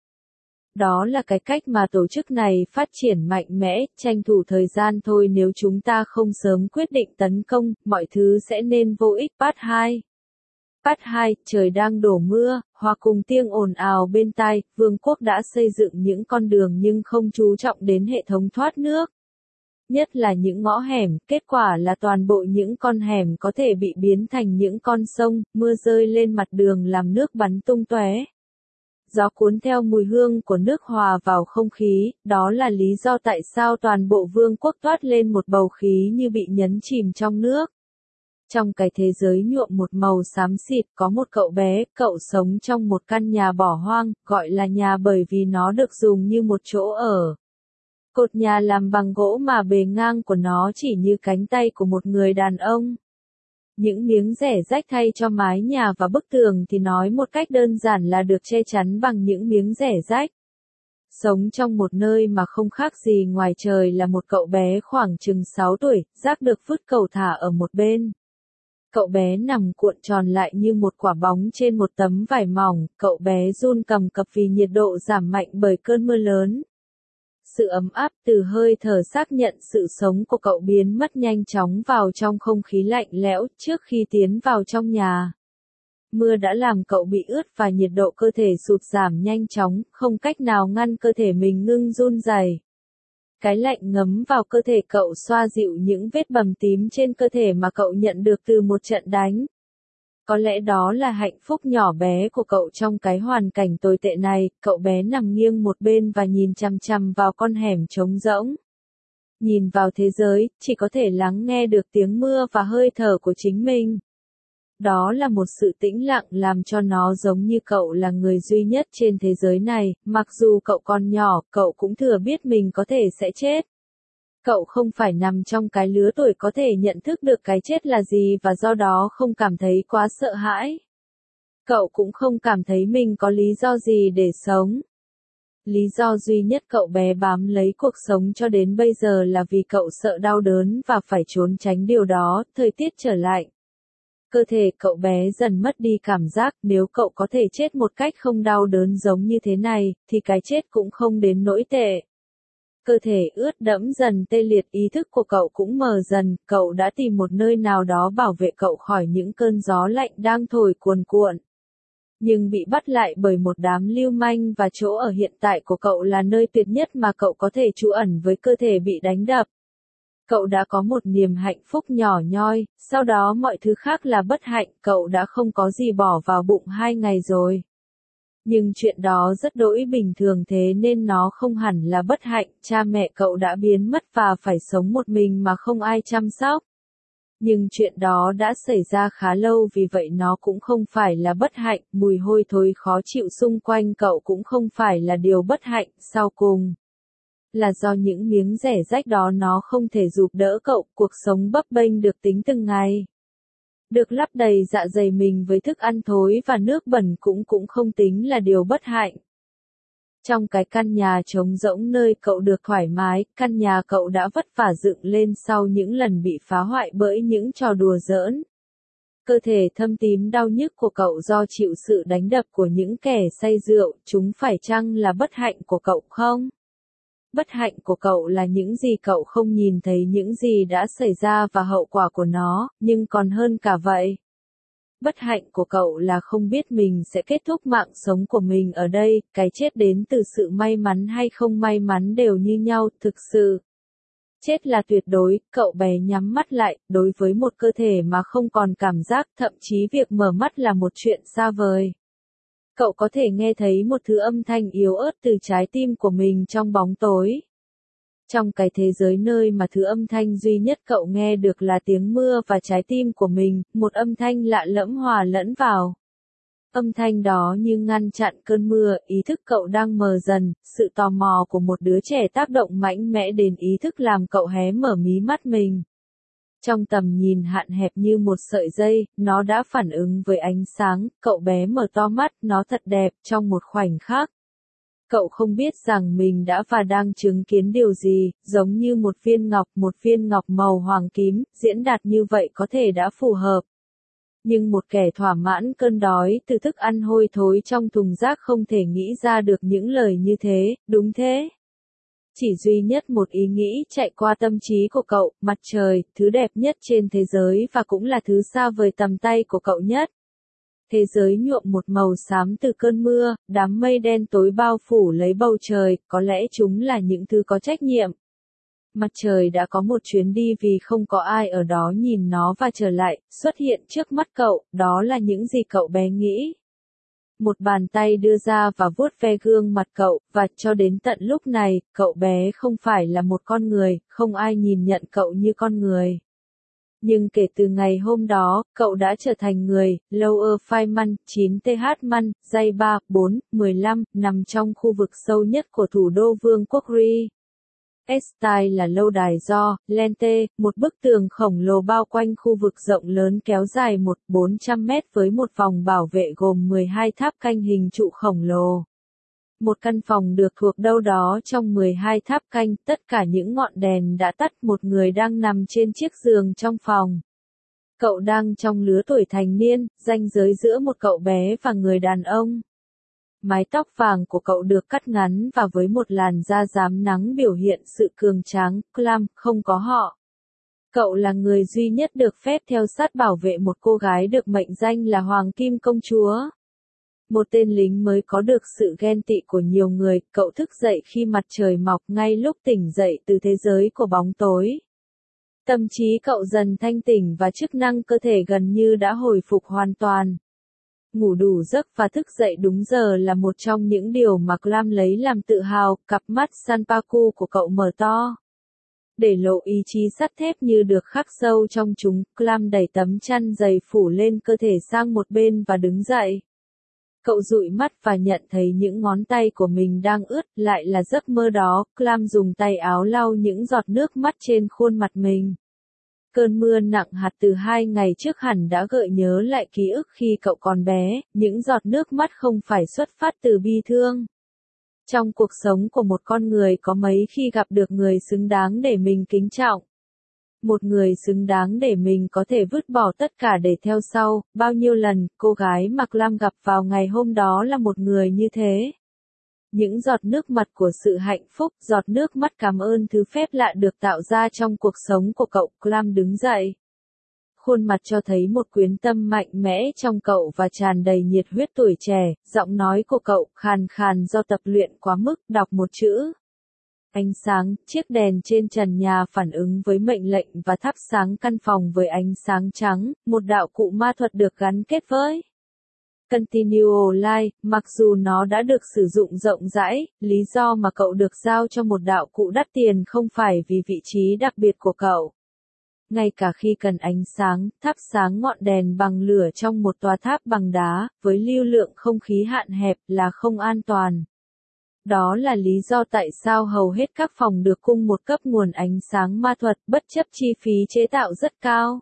Đó là cái cách mà tổ chức này phát triển mạnh mẽ, tranh thủ thời gian thôi. Nếu chúng ta không sớm quyết định tấn công, mọi thứ sẽ nên vô ích. Part 2. Part 2, trời đang đổ mưa, hòa cùng tiếng ồn ào bên tai, vương quốc đã xây dựng những con đường nhưng không chú trọng đến hệ thống thoát nước. Nhất là những ngõ hẻm, kết quả là toàn bộ những con hẻm có thể bị biến thành những con sông, mưa rơi lên mặt đường làm nước bắn tung tóe. Gió cuốn theo mùi hương của nước hòa vào không khí, đó là lý do tại sao toàn bộ vương quốc toát lên một bầu khí như bị nhấn chìm trong nước. Trong cái thế giới nhuộm một màu xám xịt có một cậu bé, cậu sống trong một căn nhà bỏ hoang, gọi là nhà bởi vì nó được dùng như một chỗ ở. Cột nhà làm bằng gỗ mà bề ngang của nó chỉ như cánh tay của một người đàn ông. Những miếng rẻ rách thay cho mái nhà và bức tường thì nói một cách đơn giản là được che chắn bằng những miếng rẻ rách. Sống trong một nơi mà không khác gì ngoài trời là một cậu bé khoảng chừng 6 tuổi, rác được vứt cầu thả ở một bên. Cậu bé nằm cuộn tròn lại như một quả bóng trên một tấm vải mỏng, cậu bé run cầm cập vì nhiệt độ giảm mạnh bởi cơn mưa lớn. Sự ấm áp từ hơi thở xác nhận sự sống của cậu biến mất nhanh chóng vào trong không khí lạnh lẽo trước khi tiến vào trong nhà. Mưa đã làm cậu bị ướt và nhiệt độ cơ thể sụt giảm nhanh chóng, không cách nào ngăn cơ thể mình ngưng run rẩy. Cái lạnh ngấm vào cơ thể cậu xoa dịu những vết bầm tím trên cơ thể mà cậu nhận được từ một trận đánh. Có lẽ đó là hạnh phúc nhỏ bé của cậu trong cái hoàn cảnh tồi tệ này, cậu bé nằm nghiêng một bên và nhìn chằm chằm vào con hẻm trống rỗng. Nhìn vào thế giới, chỉ có thể lắng nghe được tiếng mưa và hơi thở của chính mình. Đó là một sự tĩnh lặng làm cho nó giống như cậu là người duy nhất trên thế giới này, mặc dù cậu còn nhỏ, cậu cũng thừa biết mình có thể sẽ chết. Cậu không phải nằm trong cái lứa tuổi có thể nhận thức được cái chết là gì và do đó không cảm thấy quá sợ hãi. Cậu cũng không cảm thấy mình có lý do gì để sống. Lý do duy nhất cậu bé bám lấy cuộc sống cho đến bây giờ là vì cậu sợ đau đớn và phải trốn tránh điều đó, thời tiết trở lạnh. Cơ thể cậu bé dần mất đi cảm giác, nếu cậu có thể chết một cách không đau đớn giống như thế này, thì cái chết cũng không đến nỗi tệ. Cơ thể ướt đẫm dần tê liệt, ý thức của cậu cũng mờ dần, cậu đã tìm một nơi nào đó bảo vệ cậu khỏi những cơn gió lạnh đang thổi cuồn cuộn. Nhưng bị bắt lại bởi một đám lưu manh và chỗ ở hiện tại của cậu là nơi tuyệt nhất mà cậu có thể trú ẩn với cơ thể bị đánh đập. Cậu đã có một niềm hạnh phúc nhỏ nhoi, sau đó mọi thứ khác là bất hạnh, cậu đã không có gì bỏ vào bụng 2 ngày rồi. Nhưng chuyện đó rất đỗi bình thường thế nên nó không hẳn là bất hạnh, cha mẹ cậu đã biến mất và phải sống một mình mà không ai chăm sóc. Nhưng chuyện đó đã xảy ra khá lâu vì vậy nó cũng không phải là bất hạnh, mùi hôi thối khó chịu xung quanh cậu cũng không phải là điều bất hạnh, sau cùng. Là do những miếng rẻ rách đó nó không thể giúp đỡ cậu, cuộc sống bấp bênh được tính từng ngày. Được lấp đầy dạ dày mình với thức ăn thối và nước bẩn cũng không tính là điều bất hạnh. Trong cái căn nhà trống rỗng nơi cậu được thoải mái, căn nhà cậu đã vất vả dựng lên sau những lần bị phá hoại bởi những trò đùa giỡn. Cơ thể thâm tím đau nhức của cậu do chịu sự đánh đập của những kẻ say rượu, chúng phải chăng là bất hạnh của cậu không? Bất hạnh của cậu là những gì cậu không nhìn thấy những gì đã xảy ra và hậu quả của nó, nhưng còn hơn cả vậy. Bất hạnh của cậu là không biết mình sẽ kết thúc mạng sống của mình ở đây, cái chết đến từ sự may mắn hay không may mắn đều như nhau, thực sự. Chết là tuyệt đối, cậu bé nhắm mắt lại, đối với một cơ thể mà không còn cảm giác, thậm chí việc mở mắt là một chuyện xa vời. Cậu có thể nghe thấy một thứ âm thanh yếu ớt từ trái tim của mình trong bóng tối. Trong cái thế giới nơi mà thứ âm thanh duy nhất cậu nghe được là tiếng mưa và trái tim của mình, một âm thanh lạ lẫm hòa lẫn vào. Âm thanh đó như ngăn chặn cơn mưa, ý thức cậu đang mờ dần, sự tò mò của một đứa trẻ tác động mạnh mẽ đến ý thức làm cậu hé mở mí mắt mình. Trong tầm nhìn hạn hẹp như một sợi dây, nó đã phản ứng với ánh sáng, cậu bé mở to mắt, nó thật đẹp, trong một khoảnh khắc. Cậu không biết rằng mình đã và đang chứng kiến điều gì, giống như một viên ngọc màu hoàng tím, diễn đạt như vậy có thể đã phù hợp. Nhưng một kẻ thỏa mãn cơn đói từ thức ăn hôi thối trong thùng rác không thể nghĩ ra được những lời như thế, đúng thế? Chỉ duy nhất một ý nghĩ chạy qua tâm trí của cậu, mặt trời, thứ đẹp nhất trên thế giới và cũng là thứ xa vời tầm tay của cậu nhất. Thế giới nhuộm một màu xám từ cơn mưa, đám mây đen tối bao phủ lấy bầu trời, có lẽ chúng là những thứ có trách nhiệm. Mặt trời đã có một chuyến đi vì không có ai ở đó nhìn nó và trở lại, xuất hiện trước mắt cậu, đó là những gì cậu bé nghĩ. Một bàn tay đưa ra và vuốt ve gương mặt cậu, và cho đến tận lúc này, cậu bé không phải là một con người, không ai nhìn nhận cậu như con người. Nhưng kể từ ngày hôm đó, cậu đã trở thành người, Lower Fireman, 9th Man, dây 3, 4, 15, nằm trong khu vực sâu nhất của thủ đô Vương quốc Ri. Estyle là lâu đài do, Lente, một bức tường khổng lồ bao quanh khu vực rộng lớn kéo dài 400 mét với một vòng bảo vệ gồm 12 tháp canh hình trụ khổng lồ. Một căn phòng được thuộc đâu đó trong 12 tháp canh, tất cả những ngọn đèn đã tắt, một người đang nằm trên chiếc giường trong phòng. Cậu đang trong lứa tuổi thành niên, ranh giới giữa một cậu bé và người đàn ông. Mái tóc vàng của cậu được cắt ngắn và với một làn da rám nắng biểu hiện sự cường tráng, glam, không có họ. Cậu là người duy nhất được phép theo sát bảo vệ một cô gái được mệnh danh là Hoàng Kim Công Chúa. Một tên lính mới có được sự ghen tị của nhiều người, cậu thức dậy khi mặt trời mọc ngay lúc tỉnh dậy từ thế giới của bóng tối. Tâm trí cậu dần thanh tỉnh và chức năng cơ thể gần như đã hồi phục hoàn toàn. Ngủ đủ giấc và thức dậy đúng giờ là một trong những điều mà Clam lấy làm tự hào, cặp mắt Sanpaku của cậu mở to. Để lộ ý chí sắt thép như được khắc sâu trong chúng, Clam đẩy tấm chăn dày phủ lên cơ thể sang một bên và đứng dậy. Cậu dụi mắt và nhận thấy những ngón tay của mình đang ướt, lại là giấc mơ đó, Clam dùng tay áo lau những giọt nước mắt trên khuôn mặt mình. Cơn mưa nặng hạt từ 2 ngày trước hẳn đã gợi nhớ lại ký ức khi cậu còn bé, những giọt nước mắt không phải xuất phát từ bi thương. Trong cuộc sống của một con người có mấy khi gặp được người xứng đáng để mình kính trọng. Một người xứng đáng để mình có thể vứt bỏ tất cả để theo sau, bao nhiêu lần, cô gái mà Clam gặp vào ngày hôm đó là một người như thế. Những giọt nước mắt của sự hạnh phúc, giọt nước mắt cảm ơn thứ phép lạ được tạo ra trong cuộc sống của cậu. Clam đứng dậy. Khuôn mặt cho thấy một quyến tâm mạnh mẽ trong cậu và tràn đầy nhiệt huyết tuổi trẻ, giọng nói của cậu khàn khàn do tập luyện quá mức, đọc một chữ. Ánh sáng, chiếc đèn trên trần nhà phản ứng với mệnh lệnh và thắp sáng căn phòng với ánh sáng trắng, một đạo cụ ma thuật được gắn kết với Continual Light, mặc dù nó đã được sử dụng rộng rãi, lý do mà cậu được giao cho một đạo cụ đắt tiền không phải vì vị trí đặc biệt của cậu. Ngay cả khi cần ánh sáng, thắp sáng ngọn đèn bằng lửa trong một tòa tháp bằng đá, với lưu lượng không khí hạn hẹp là không an toàn. Đó là lý do tại sao hầu hết các phòng được cung một cấp nguồn ánh sáng ma thuật bất chấp chi phí chế tạo rất cao.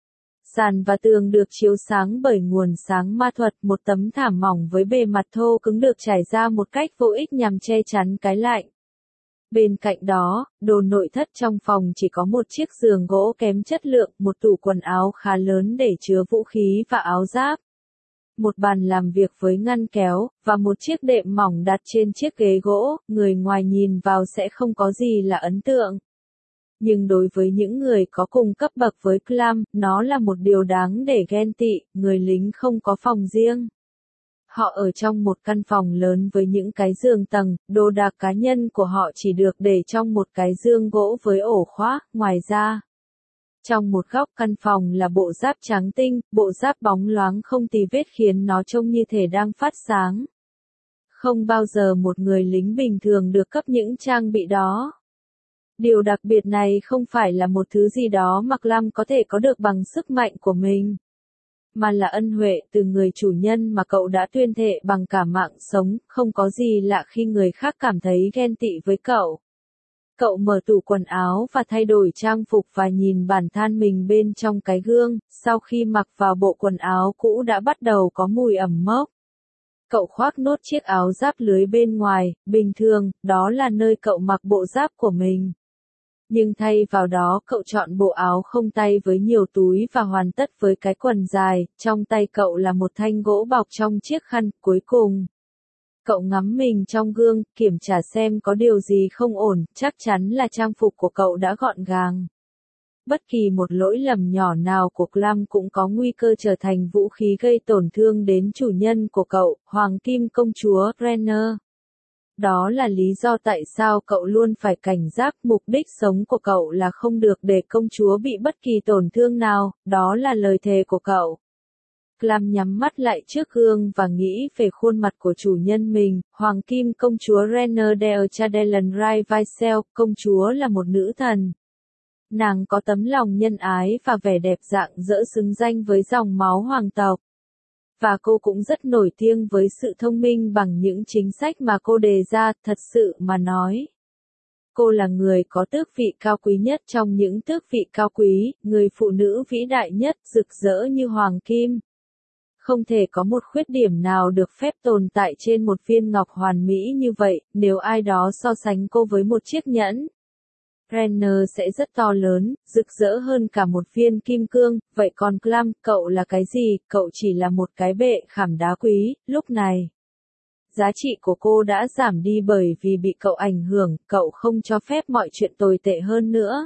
Sàn và tường được chiếu sáng bởi nguồn sáng ma thuật, một tấm thảm mỏng với bề mặt thô cứng được trải ra một cách vô ích nhằm che chắn cái lạnh. Bên cạnh đó, đồ nội thất trong phòng chỉ có một chiếc giường gỗ kém chất lượng, một tủ quần áo khá lớn để chứa vũ khí và áo giáp. Một bàn làm việc với ngăn kéo, và một chiếc đệm mỏng đặt trên chiếc ghế gỗ, người ngoài nhìn vào sẽ không có gì là ấn tượng. Nhưng đối với những người có cùng cấp bậc với Clam, nó là một điều đáng để ghen tị, người lính không có phòng riêng. Họ ở trong một căn phòng lớn với những cái giường tầng, đồ đạc cá nhân của họ chỉ được để trong một cái giường gỗ với ổ khóa, ngoài ra. Trong một góc căn phòng là bộ giáp trắng tinh, bộ giáp bóng loáng không tì vết khiến nó trông như thể đang phát sáng. Không bao giờ một người lính bình thường được cấp những trang bị đó. Điều đặc biệt này không phải là một thứ gì đó mà Clam có thể có được bằng sức mạnh của mình, mà là ân huệ từ người chủ nhân mà cậu đã tuyên thệ bằng cả mạng sống. Không có gì lạ khi người khác cảm thấy ghen tị với cậu. Cậu mở tủ quần áo và thay đổi trang phục và nhìn bản thân mình bên trong cái gương, sau khi mặc vào bộ quần áo cũ đã bắt đầu có mùi ẩm mốc. Cậu khoác nốt chiếc áo giáp lưới bên ngoài, bình thường, đó là nơi cậu mặc bộ giáp của mình. Nhưng thay vào đó cậu chọn bộ áo không tay với nhiều túi và hoàn tất với cái quần dài, trong tay cậu là một thanh gỗ bọc trong chiếc khăn. Cuối cùng, cậu ngắm mình trong gương, kiểm tra xem có điều gì không ổn, chắc chắn là trang phục của cậu đã gọn gàng. Bất kỳ một lỗi lầm nhỏ nào của Clam cũng có nguy cơ trở thành vũ khí gây tổn thương đến chủ nhân của cậu, Hoàng Kim Công Chúa Renner. Đó là lý do tại sao cậu luôn phải cảnh giác, mục đích sống của cậu là không được để công chúa bị bất kỳ tổn thương nào, đó là lời thề của cậu. Clam nhắm mắt lại trước gương và nghĩ về khuôn mặt của chủ nhân mình, Hoàng Kim công chúa Renner del Chadellen Rai Vaisel. Công chúa là một nữ thần. Nàng có tấm lòng nhân ái và vẻ đẹp rạng rỡ xứng danh với dòng máu hoàng tộc. Và cô cũng rất nổi tiếng với sự thông minh bằng những chính sách mà cô đề ra. Thật sự mà nói, cô là người có tước vị cao quý nhất trong những tước vị cao quý, người phụ nữ vĩ đại nhất, rực rỡ như hoàng kim. Không thể có một khuyết điểm nào được phép tồn tại trên một viên ngọc hoàn mỹ như vậy. Nếu ai đó so sánh cô với một chiếc nhẫn Renner sẽ rất to lớn, rực rỡ hơn cả một viên kim cương. Vậy còn Clam, cậu là cái gì? Cậu chỉ là một cái bệ khảm đá quý. Lúc này, giá trị của cô đã giảm đi bởi vì bị cậu ảnh hưởng. Cậu không cho phép mọi chuyện tồi tệ hơn nữa.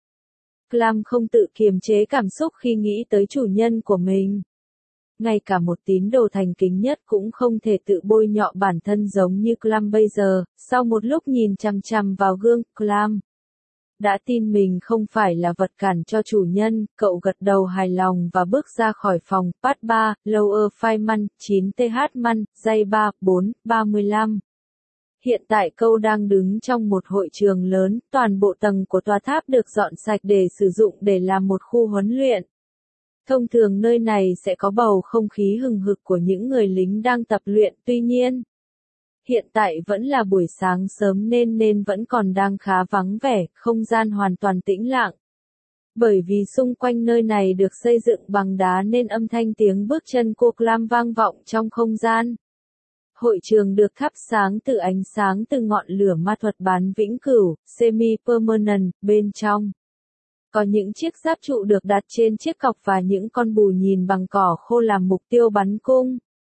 Clam không tự kiềm chế cảm xúc khi nghĩ tới chủ nhân của mình. Ngay cả một tín đồ thành kính nhất cũng không thể tự bôi nhọ bản thân giống như Clam bây giờ. Sau một lúc nhìn chằm chằm vào gương, Clam đã tin mình không phải là vật cản cho chủ nhân. Cậu gật đầu hài lòng và bước ra khỏi phòng. Part 3, Lower Fireman, 9th Man, Giây 3, 4, 35. Hiện tại cậu đang đứng trong một hội trường lớn, toàn bộ tầng của tòa tháp được dọn sạch để sử dụng để làm một khu huấn luyện. Thông thường nơi này sẽ có bầu không khí hừng hực của những người lính đang tập luyện, tuy nhiên, hiện tại vẫn là buổi sáng sớm nên vẫn còn đang khá vắng vẻ, không gian hoàn toàn tĩnh lặng. Bởi vì xung quanh nơi này được xây dựng bằng đá nên âm thanh tiếng bước chân của Clam vang vọng trong không gian. Hội trường được thắp sáng từ ánh sáng từ ngọn lửa ma thuật bán vĩnh cửu, semi-permanent, bên trong. Có những chiếc giáp trụ được đặt trên chiếc cọc và những con bù nhìn bằng cỏ khô làm mục tiêu bắn cung.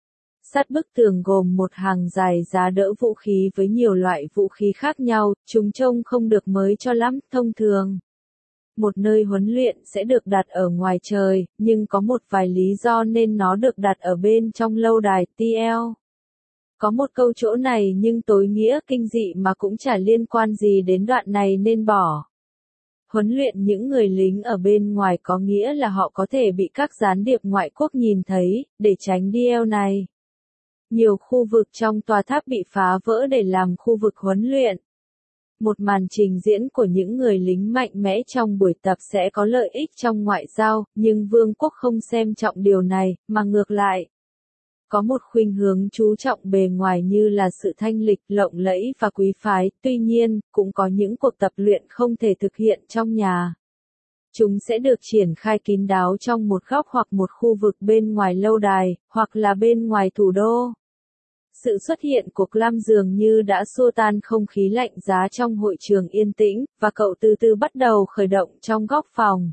Sát bức tường gồm một hàng dài giá đỡ vũ khí với nhiều loại vũ khí khác nhau, chúng trông không được mới cho lắm. Thông thường, một nơi huấn luyện sẽ được đặt ở ngoài trời, nhưng có một vài lý do nên nó được đặt ở bên trong lâu đài TL. Có một câu chỗ này nhưng tối nghĩa kinh dị mà cũng chả liên quan gì đến đoạn này nên bỏ. Huấn luyện những người lính ở bên ngoài có nghĩa là họ có thể bị các gián điệp ngoại quốc nhìn thấy. Để tránh điều này, nhiều khu vực trong tòa tháp bị phá vỡ để làm khu vực huấn luyện. Một màn trình diễn của những người lính mạnh mẽ trong buổi tập sẽ có lợi ích trong ngoại giao, nhưng vương quốc không xem trọng điều này, mà ngược lại, có một khuynh hướng chú trọng bề ngoài như là sự thanh lịch, lộng lẫy và quý phái. Tuy nhiên, cũng có những cuộc tập luyện không thể thực hiện trong nhà. Chúng sẽ được triển khai kín đáo trong một góc hoặc một khu vực bên ngoài lâu đài, hoặc là bên ngoài thủ đô. Sự xuất hiện của Clam dường như đã xua tan không khí lạnh giá trong hội trường yên tĩnh, và cậu từ từ bắt đầu khởi động trong góc phòng.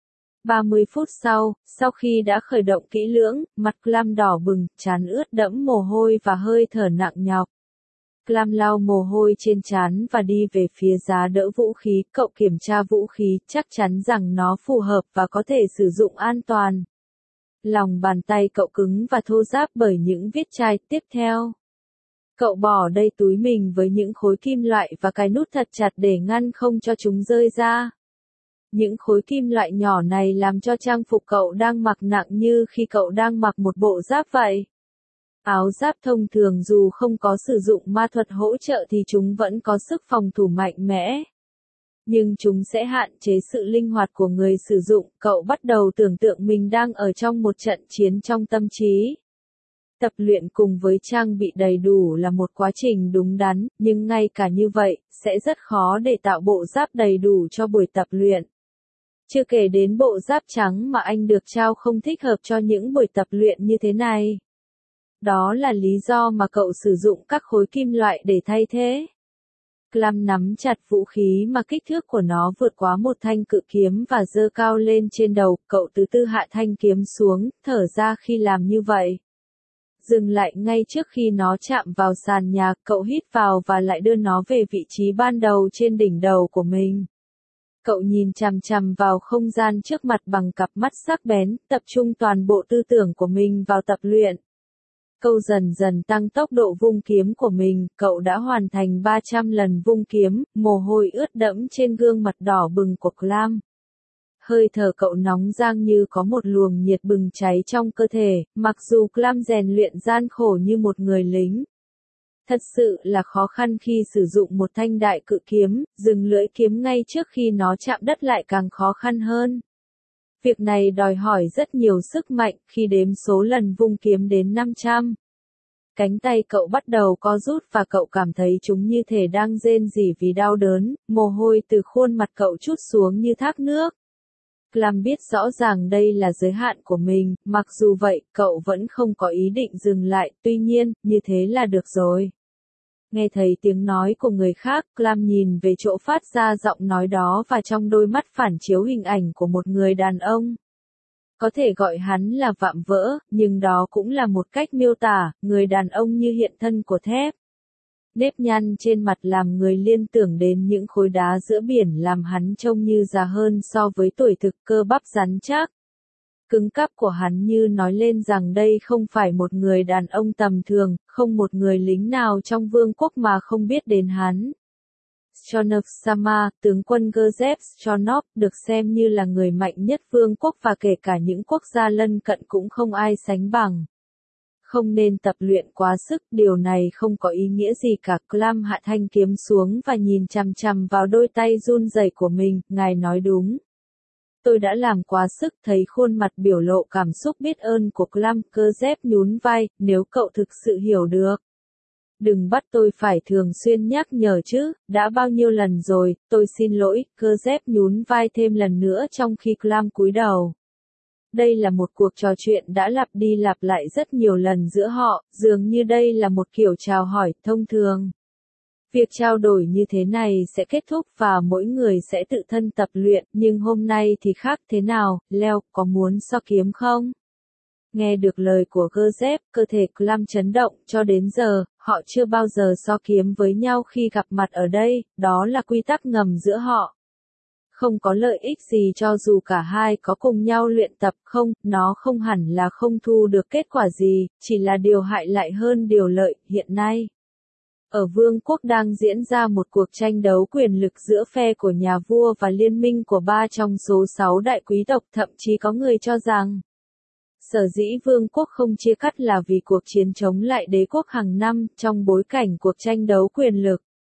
30 phút sau khi đã khởi động kỹ lưỡng, mặt Clam đỏ bừng, trán ướt đẫm mồ hôi và hơi thở nặng nhọc. Clam lau mồ hôi trên trán và đi về phía giá đỡ vũ khí. Cậu kiểm tra vũ khí, chắc chắn rằng nó phù hợp và có thể sử dụng an toàn. Lòng bàn tay cậu cứng và thô ráp bởi những vết chai. Tiếp theo, cậu bỏ đầy túi mình với những khối kim loại và cài nút thật chặt để ngăn không cho chúng rơi ra. Những khối kim loại nhỏ này làm cho trang phục cậu đang mặc nặng như khi cậu đang mặc một bộ giáp vậy. Áo giáp thông thường dù không có sử dụng ma thuật hỗ trợ thì chúng vẫn có sức phòng thủ mạnh mẽ. Nhưng chúng sẽ hạn chế sự linh hoạt của người sử dụng. Cậu bắt đầu tưởng tượng mình đang ở trong một trận chiến trong tâm trí. Tập luyện cùng với trang bị đầy đủ là một quá trình đúng đắn, nhưng ngay cả như vậy, sẽ rất khó để tạo bộ giáp đầy đủ cho buổi tập luyện. Chưa kể đến bộ giáp trắng mà anh được trao không thích hợp cho những buổi tập luyện như thế này. Đó là lý do mà cậu sử dụng các khối kim loại để thay thế. Clam nắm chặt vũ khí mà kích thước của nó vượt quá một thanh cự kiếm và giơ cao lên trên đầu. Cậu từ từ hạ thanh kiếm xuống, thở ra khi làm như vậy. Dừng lại ngay trước khi nó chạm vào sàn nhà. Cậu hít vào và lại đưa nó về vị trí ban đầu trên đỉnh đầu của mình. Cậu nhìn chằm chằm vào không gian trước mặt bằng cặp mắt sắc bén, tập trung toàn bộ tư tưởng của mình vào tập luyện. Cậu dần dần tăng tốc độ vung kiếm của mình. Cậu đã hoàn thành 300 lần vung kiếm, mồ hôi ướt đẫm trên gương mặt đỏ bừng của Clam. Hơi thở cậu nóng rang như có một luồng nhiệt bừng cháy trong cơ thể, mặc dù Clam rèn luyện gian khổ như một người lính. Thật sự là khó khăn khi sử dụng một thanh đại cự kiếm, dừng lưỡi kiếm ngay trước khi nó chạm đất lại càng khó khăn hơn. Việc này đòi hỏi rất nhiều sức mạnh, khi đếm số lần vung kiếm đến 500. Cánh tay cậu bắt đầu co rút và cậu cảm thấy chúng như thể đang rên rỉ vì đau đớn, mồ hôi từ khuôn mặt cậu trút xuống như thác nước. Clam biết rõ ràng đây là giới hạn của mình, mặc dù vậy, cậu vẫn không có ý định dừng lại, tuy nhiên, như thế là được rồi. Nghe thấy tiếng nói của người khác, Clam nhìn về chỗ phát ra giọng nói đó và trong đôi mắt phản chiếu hình ảnh của một người đàn ông. Có thể gọi hắn là vạm vỡ, nhưng đó cũng là một cách miêu tả, người đàn ông như hiện thân của thép. Nếp nhăn trên mặt làm người liên tưởng đến những khối đá giữa biển làm hắn trông như già hơn so với tuổi thực, cơ bắp rắn chắc. Cứng cáp của hắn như nói lên rằng đây không phải một người đàn ông tầm thường, không một người lính nào trong vương quốc mà không biết đến hắn. Stonov Sama, tướng quân Gerzev Stonov, được xem như là người mạnh nhất vương quốc và kể cả những quốc gia lân cận cũng không ai sánh bằng. Không nên tập luyện quá sức, điều này không có ý nghĩa gì cả. Clam hạ thanh kiếm xuống và nhìn chằm chằm vào đôi tay run rẩy của mình, ngài nói đúng. Tôi đã làm quá sức, thấy khuôn mặt biểu lộ cảm xúc biết ơn của Clam, Gerzev nhún vai, nếu cậu thực sự hiểu được. Đừng bắt tôi phải thường xuyên nhắc nhở chứ, đã bao nhiêu lần rồi, tôi xin lỗi, Gerzev nhún vai thêm lần nữa trong khi Clam cúi đầu. Đây là một cuộc trò chuyện đã lặp đi lặp lại rất nhiều lần giữa họ, dường như đây là một kiểu chào hỏi thông thường. Việc trao đổi như thế này sẽ kết thúc và mỗi người sẽ tự thân tập luyện, nhưng hôm nay thì khác thế nào, Leo, có muốn so kiếm không? Nghe được lời của Gerzev, cơ thể Clam chấn động, cho đến giờ, họ chưa bao giờ so kiếm với nhau khi gặp mặt ở đây, đó là quy tắc ngầm giữa họ. Không có lợi ích gì cho dù cả hai có cùng nhau luyện tập không, nó không hẳn là không thu được kết quả gì, chỉ là điều hại lại hơn điều lợi, hiện nay. Ở vương quốc đang diễn ra một cuộc tranh đấu quyền lực giữa phe của nhà vua và liên minh của 3 trong số 6 đại quý tộc, thậm chí có người cho rằng sở dĩ vương quốc không chia cắt là vì cuộc chiến chống lại đế quốc hàng năm, trong bối cảnh cuộc tranh đấu quyền lực.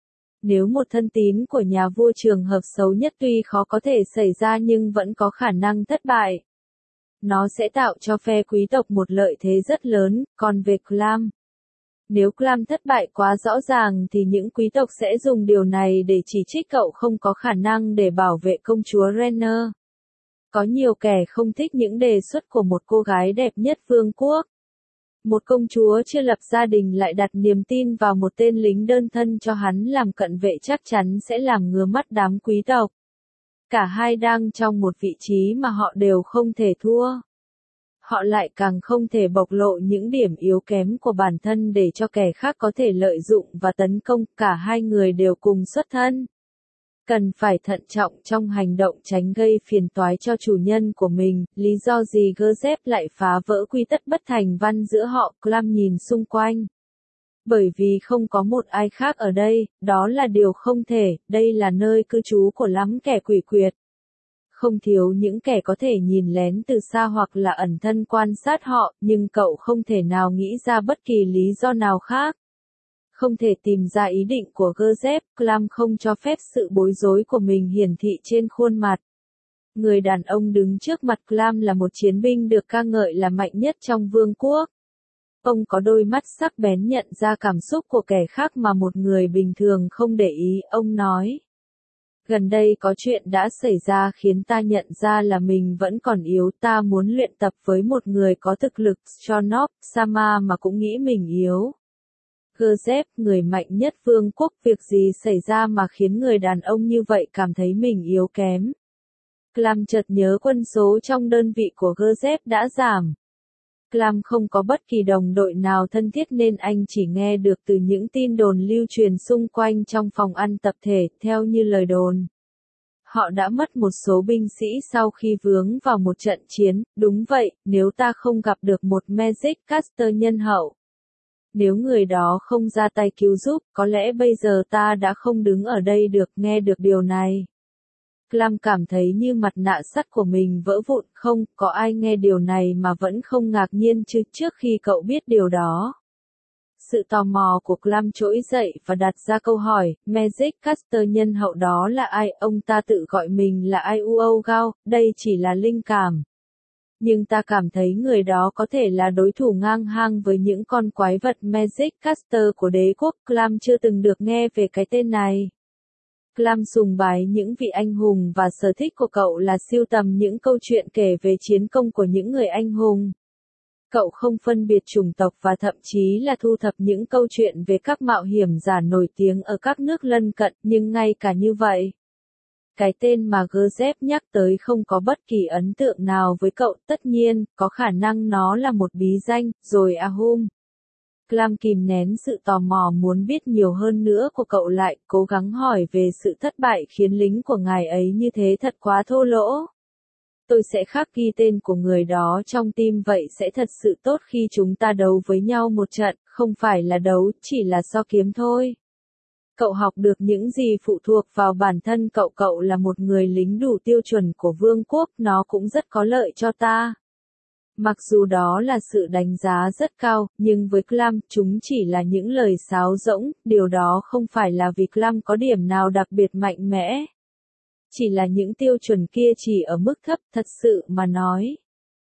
Nếu một thân tín của nhà vua trường hợp xấu nhất tuy khó có thể xảy ra nhưng vẫn có khả năng thất bại. Nó sẽ tạo cho phe quý tộc một lợi thế rất lớn, còn về Clam. Nếu Clam thất bại quá rõ ràng thì những quý tộc sẽ dùng điều này để chỉ trích cậu không có khả năng để bảo vệ công chúa Renner. Có nhiều kẻ không thích những đề xuất của một cô gái đẹp nhất vương quốc. Một công chúa chưa lập gia đình lại đặt niềm tin vào một tên lính đơn thân cho hắn làm cận vệ chắc chắn sẽ làm ngứa mắt đám quý tộc. Cả hai đang trong một vị trí mà họ đều không thể thua. Họ lại càng không thể bộc lộ những điểm yếu kém của bản thân để cho kẻ khác có thể lợi dụng và tấn công, cả hai người đều cùng xuất thân. Cần phải thận trọng trong hành động tránh gây phiền toái cho chủ nhân của mình, lý do gì Gerzev lại phá vỡ quy tắc bất thành văn giữa họ, Clam nhìn xung quanh. Bởi vì không có một ai khác ở đây, đó là điều không thể, đây là nơi cư trú của lắm kẻ quỷ quyệt. Không thiếu những kẻ có thể nhìn lén từ xa hoặc là ẩn thân quan sát họ, nhưng cậu không thể nào nghĩ ra bất kỳ lý do nào khác. Không thể tìm ra ý định của Gerzev, Clam không cho phép sự bối rối của mình hiển thị trên khuôn mặt. Người đàn ông đứng trước mặt Clam là một chiến binh được ca ngợi là mạnh nhất trong vương quốc. Ông có đôi mắt sắc bén nhận ra cảm xúc của kẻ khác mà một người bình thường không để ý, ông nói. Gần đây có chuyện đã xảy ra khiến ta nhận ra là mình vẫn còn yếu, ta muốn luyện tập với một người có thực lực, Stonov Sama mà cũng nghĩ mình yếu. Gerzev, người mạnh nhất vương quốc, việc gì xảy ra mà khiến người đàn ông như vậy cảm thấy mình yếu kém. Clam chợt nhớ quân số trong đơn vị của Gerzev đã giảm. Clam không có bất kỳ đồng đội nào thân thiết nên anh chỉ nghe được từ những tin đồn lưu truyền xung quanh trong phòng ăn tập thể, theo như lời đồn. Họ đã mất một số binh sĩ sau khi vướng vào một trận chiến, đúng vậy, nếu ta không gặp được một Magic Caster nhân hậu. Nếu người đó không ra tay cứu giúp, có lẽ bây giờ ta đã không đứng ở đây được, nghe được điều này. Clam cảm thấy như mặt nạ sắt của mình vỡ vụn, không có ai nghe điều này mà vẫn không ngạc nhiên chứ trước khi cậu biết điều đó. Sự tò mò của Clam trỗi dậy và đặt ra câu hỏi, Magic Caster nhân hậu đó là ai? Ông ta tự gọi mình là Iuo Gao, đây chỉ là linh cảm. Nhưng ta cảm thấy người đó có thể là đối thủ ngang hàng với những con quái vật Magic Caster của đế quốc. Clam chưa từng được nghe về cái tên này. Clam sùng bái những vị anh hùng và sở thích của cậu là sưu tầm những câu chuyện kể về chiến công của những người anh hùng. Cậu không phân biệt chủng tộc và thậm chí là thu thập những câu chuyện về các mạo hiểm giả nổi tiếng ở các nước lân cận, nhưng ngay cả như vậy, cái tên mà Joseph nhắc tới không có bất kỳ ấn tượng nào với cậu, tất nhiên, có khả năng nó là một bí danh, rồi Ahum. Clam kìm nén sự tò mò muốn biết nhiều hơn nữa của cậu lại, cố gắng hỏi về sự thất bại khiến lính của ngài ấy như thế thật quá thô lỗ. Tôi sẽ khắc ghi tên của người đó trong tim, vậy sẽ thật sự tốt khi chúng ta đấu với nhau một trận, không phải là đấu, chỉ là so kiếm thôi. Cậu học được những gì phụ thuộc vào bản thân cậu. Cậu là một người lính đủ tiêu chuẩn của vương quốc, nó cũng rất có lợi cho ta. Mặc dù đó là sự đánh giá rất cao, nhưng với Clam, chúng chỉ là những lời sáo rỗng, điều đó không phải là vì Clam có điểm nào đặc biệt mạnh mẽ. Chỉ là những tiêu chuẩn kia chỉ ở mức thấp, thật sự mà nói.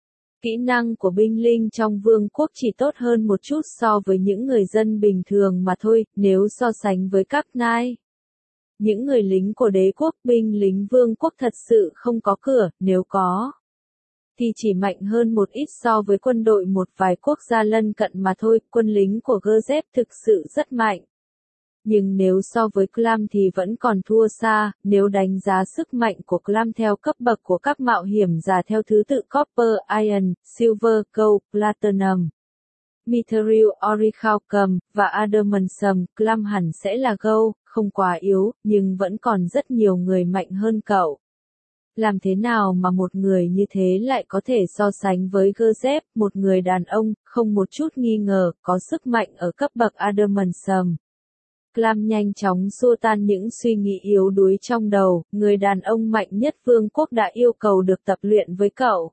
Kỹ năng của binh lính trong vương quốc chỉ tốt hơn một chút so với những người dân bình thường mà thôi, nếu so sánh với các nai. Những người lính của đế quốc, binh lính vương quốc thật sự không có cửa, nếu có thì chỉ mạnh hơn một ít so với quân đội một vài quốc gia lân cận mà thôi. Quân lính của Joseph thực sự rất mạnh. Nhưng nếu so với Clam thì vẫn còn thua xa. Nếu đánh giá sức mạnh của Clam theo cấp bậc của các mạo hiểm giả theo thứ tự Copper, Iron, Silver, Gold, Platinum, Mithril, Orichalcum và Adamantium, Clam hẳn sẽ là Gold, không quá yếu, nhưng vẫn còn rất nhiều người mạnh hơn cậu. Làm thế nào mà một người như thế lại có thể so sánh với Joseph, một người đàn ông, không một chút nghi ngờ, có sức mạnh ở cấp bậc Adamantium. Clam nhanh chóng xua tan những suy nghĩ yếu đuối trong đầu, người đàn ông mạnh nhất vương quốc đã yêu cầu được tập luyện với cậu.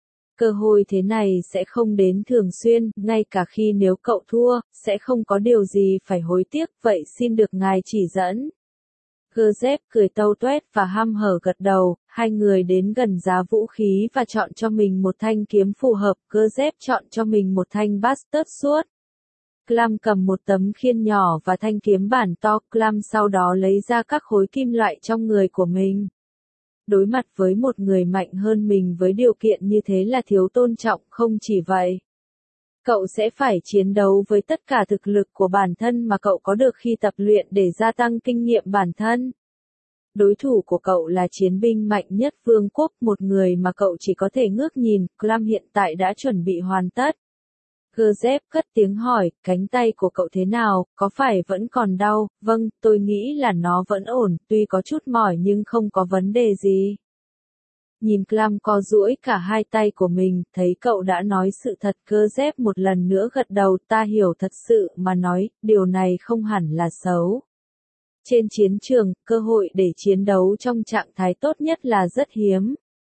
Cơ hội thế này sẽ không đến thường xuyên, ngay cả khi nếu cậu thua, sẽ không có điều gì phải hối tiếc, vậy xin được ngài chỉ dẫn. Joseph cười tâu tuét và hăm hở gật đầu, hai người đến gần giá vũ khí và chọn cho mình một thanh kiếm phù hợp. Joseph chọn cho mình một thanh bastard sword. Clam cầm một tấm khiên nhỏ và thanh kiếm bản to. Clam sau đó lấy ra các khối kim loại trong người của mình. Đối mặt với một người mạnh hơn mình với điều kiện như thế là thiếu tôn trọng, không chỉ vậy. Cậu sẽ phải chiến đấu với tất cả thực lực của bản thân mà cậu có được khi tập luyện để gia tăng kinh nghiệm bản thân. Đối thủ của cậu là chiến binh mạnh nhất vương quốc, một người mà cậu chỉ có thể ngước nhìn. Clam hiện tại đã chuẩn bị hoàn tất. Joseph cất tiếng hỏi, cánh tay của cậu thế nào, có phải vẫn còn đau? Vâng, tôi nghĩ là nó vẫn ổn, tuy có chút mỏi nhưng không có vấn đề gì. Nhìn Clam co duỗi cả hai tay của mình, thấy cậu đã nói sự thật. Joseph một lần nữa gật đầu, ta hiểu, thật sự mà nói, điều này không hẳn là xấu. Trên chiến trường, cơ hội để chiến đấu trong trạng thái tốt nhất là rất hiếm.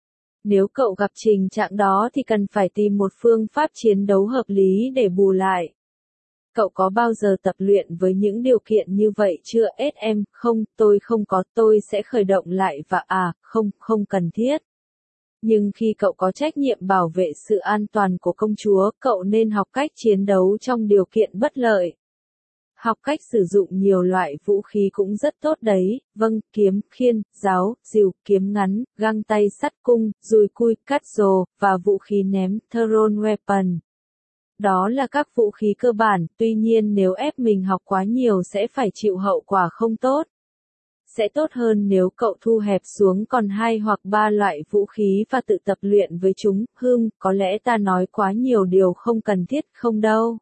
Nếu cậu gặp tình trạng đó thì cần phải tìm một phương pháp chiến đấu hợp lý để bù lại. Cậu có bao giờ tập luyện với những điều kiện như vậy chưa? SM, không, tôi không có, tôi sẽ khởi động lại và không cần thiết. Nhưng khi cậu có trách nhiệm bảo vệ sự an toàn của công chúa, cậu nên học cách chiến đấu trong điều kiện bất lợi. Học cách sử dụng nhiều loại vũ khí cũng rất tốt đấy, vâng, kiếm, khiên, giáo, rìu, kiếm ngắn, găng tay sắt cung, dùi cui, cắt rồ, và vũ khí ném, thrown weapon. Đó là các vũ khí cơ bản, tuy nhiên nếu ép mình học quá nhiều sẽ phải chịu hậu quả không tốt. Sẽ tốt hơn nếu cậu thu hẹp xuống còn 2 hoặc 3 loại vũ khí và tự tập luyện với chúng. Có lẽ ta nói quá nhiều điều không cần thiết không đâu.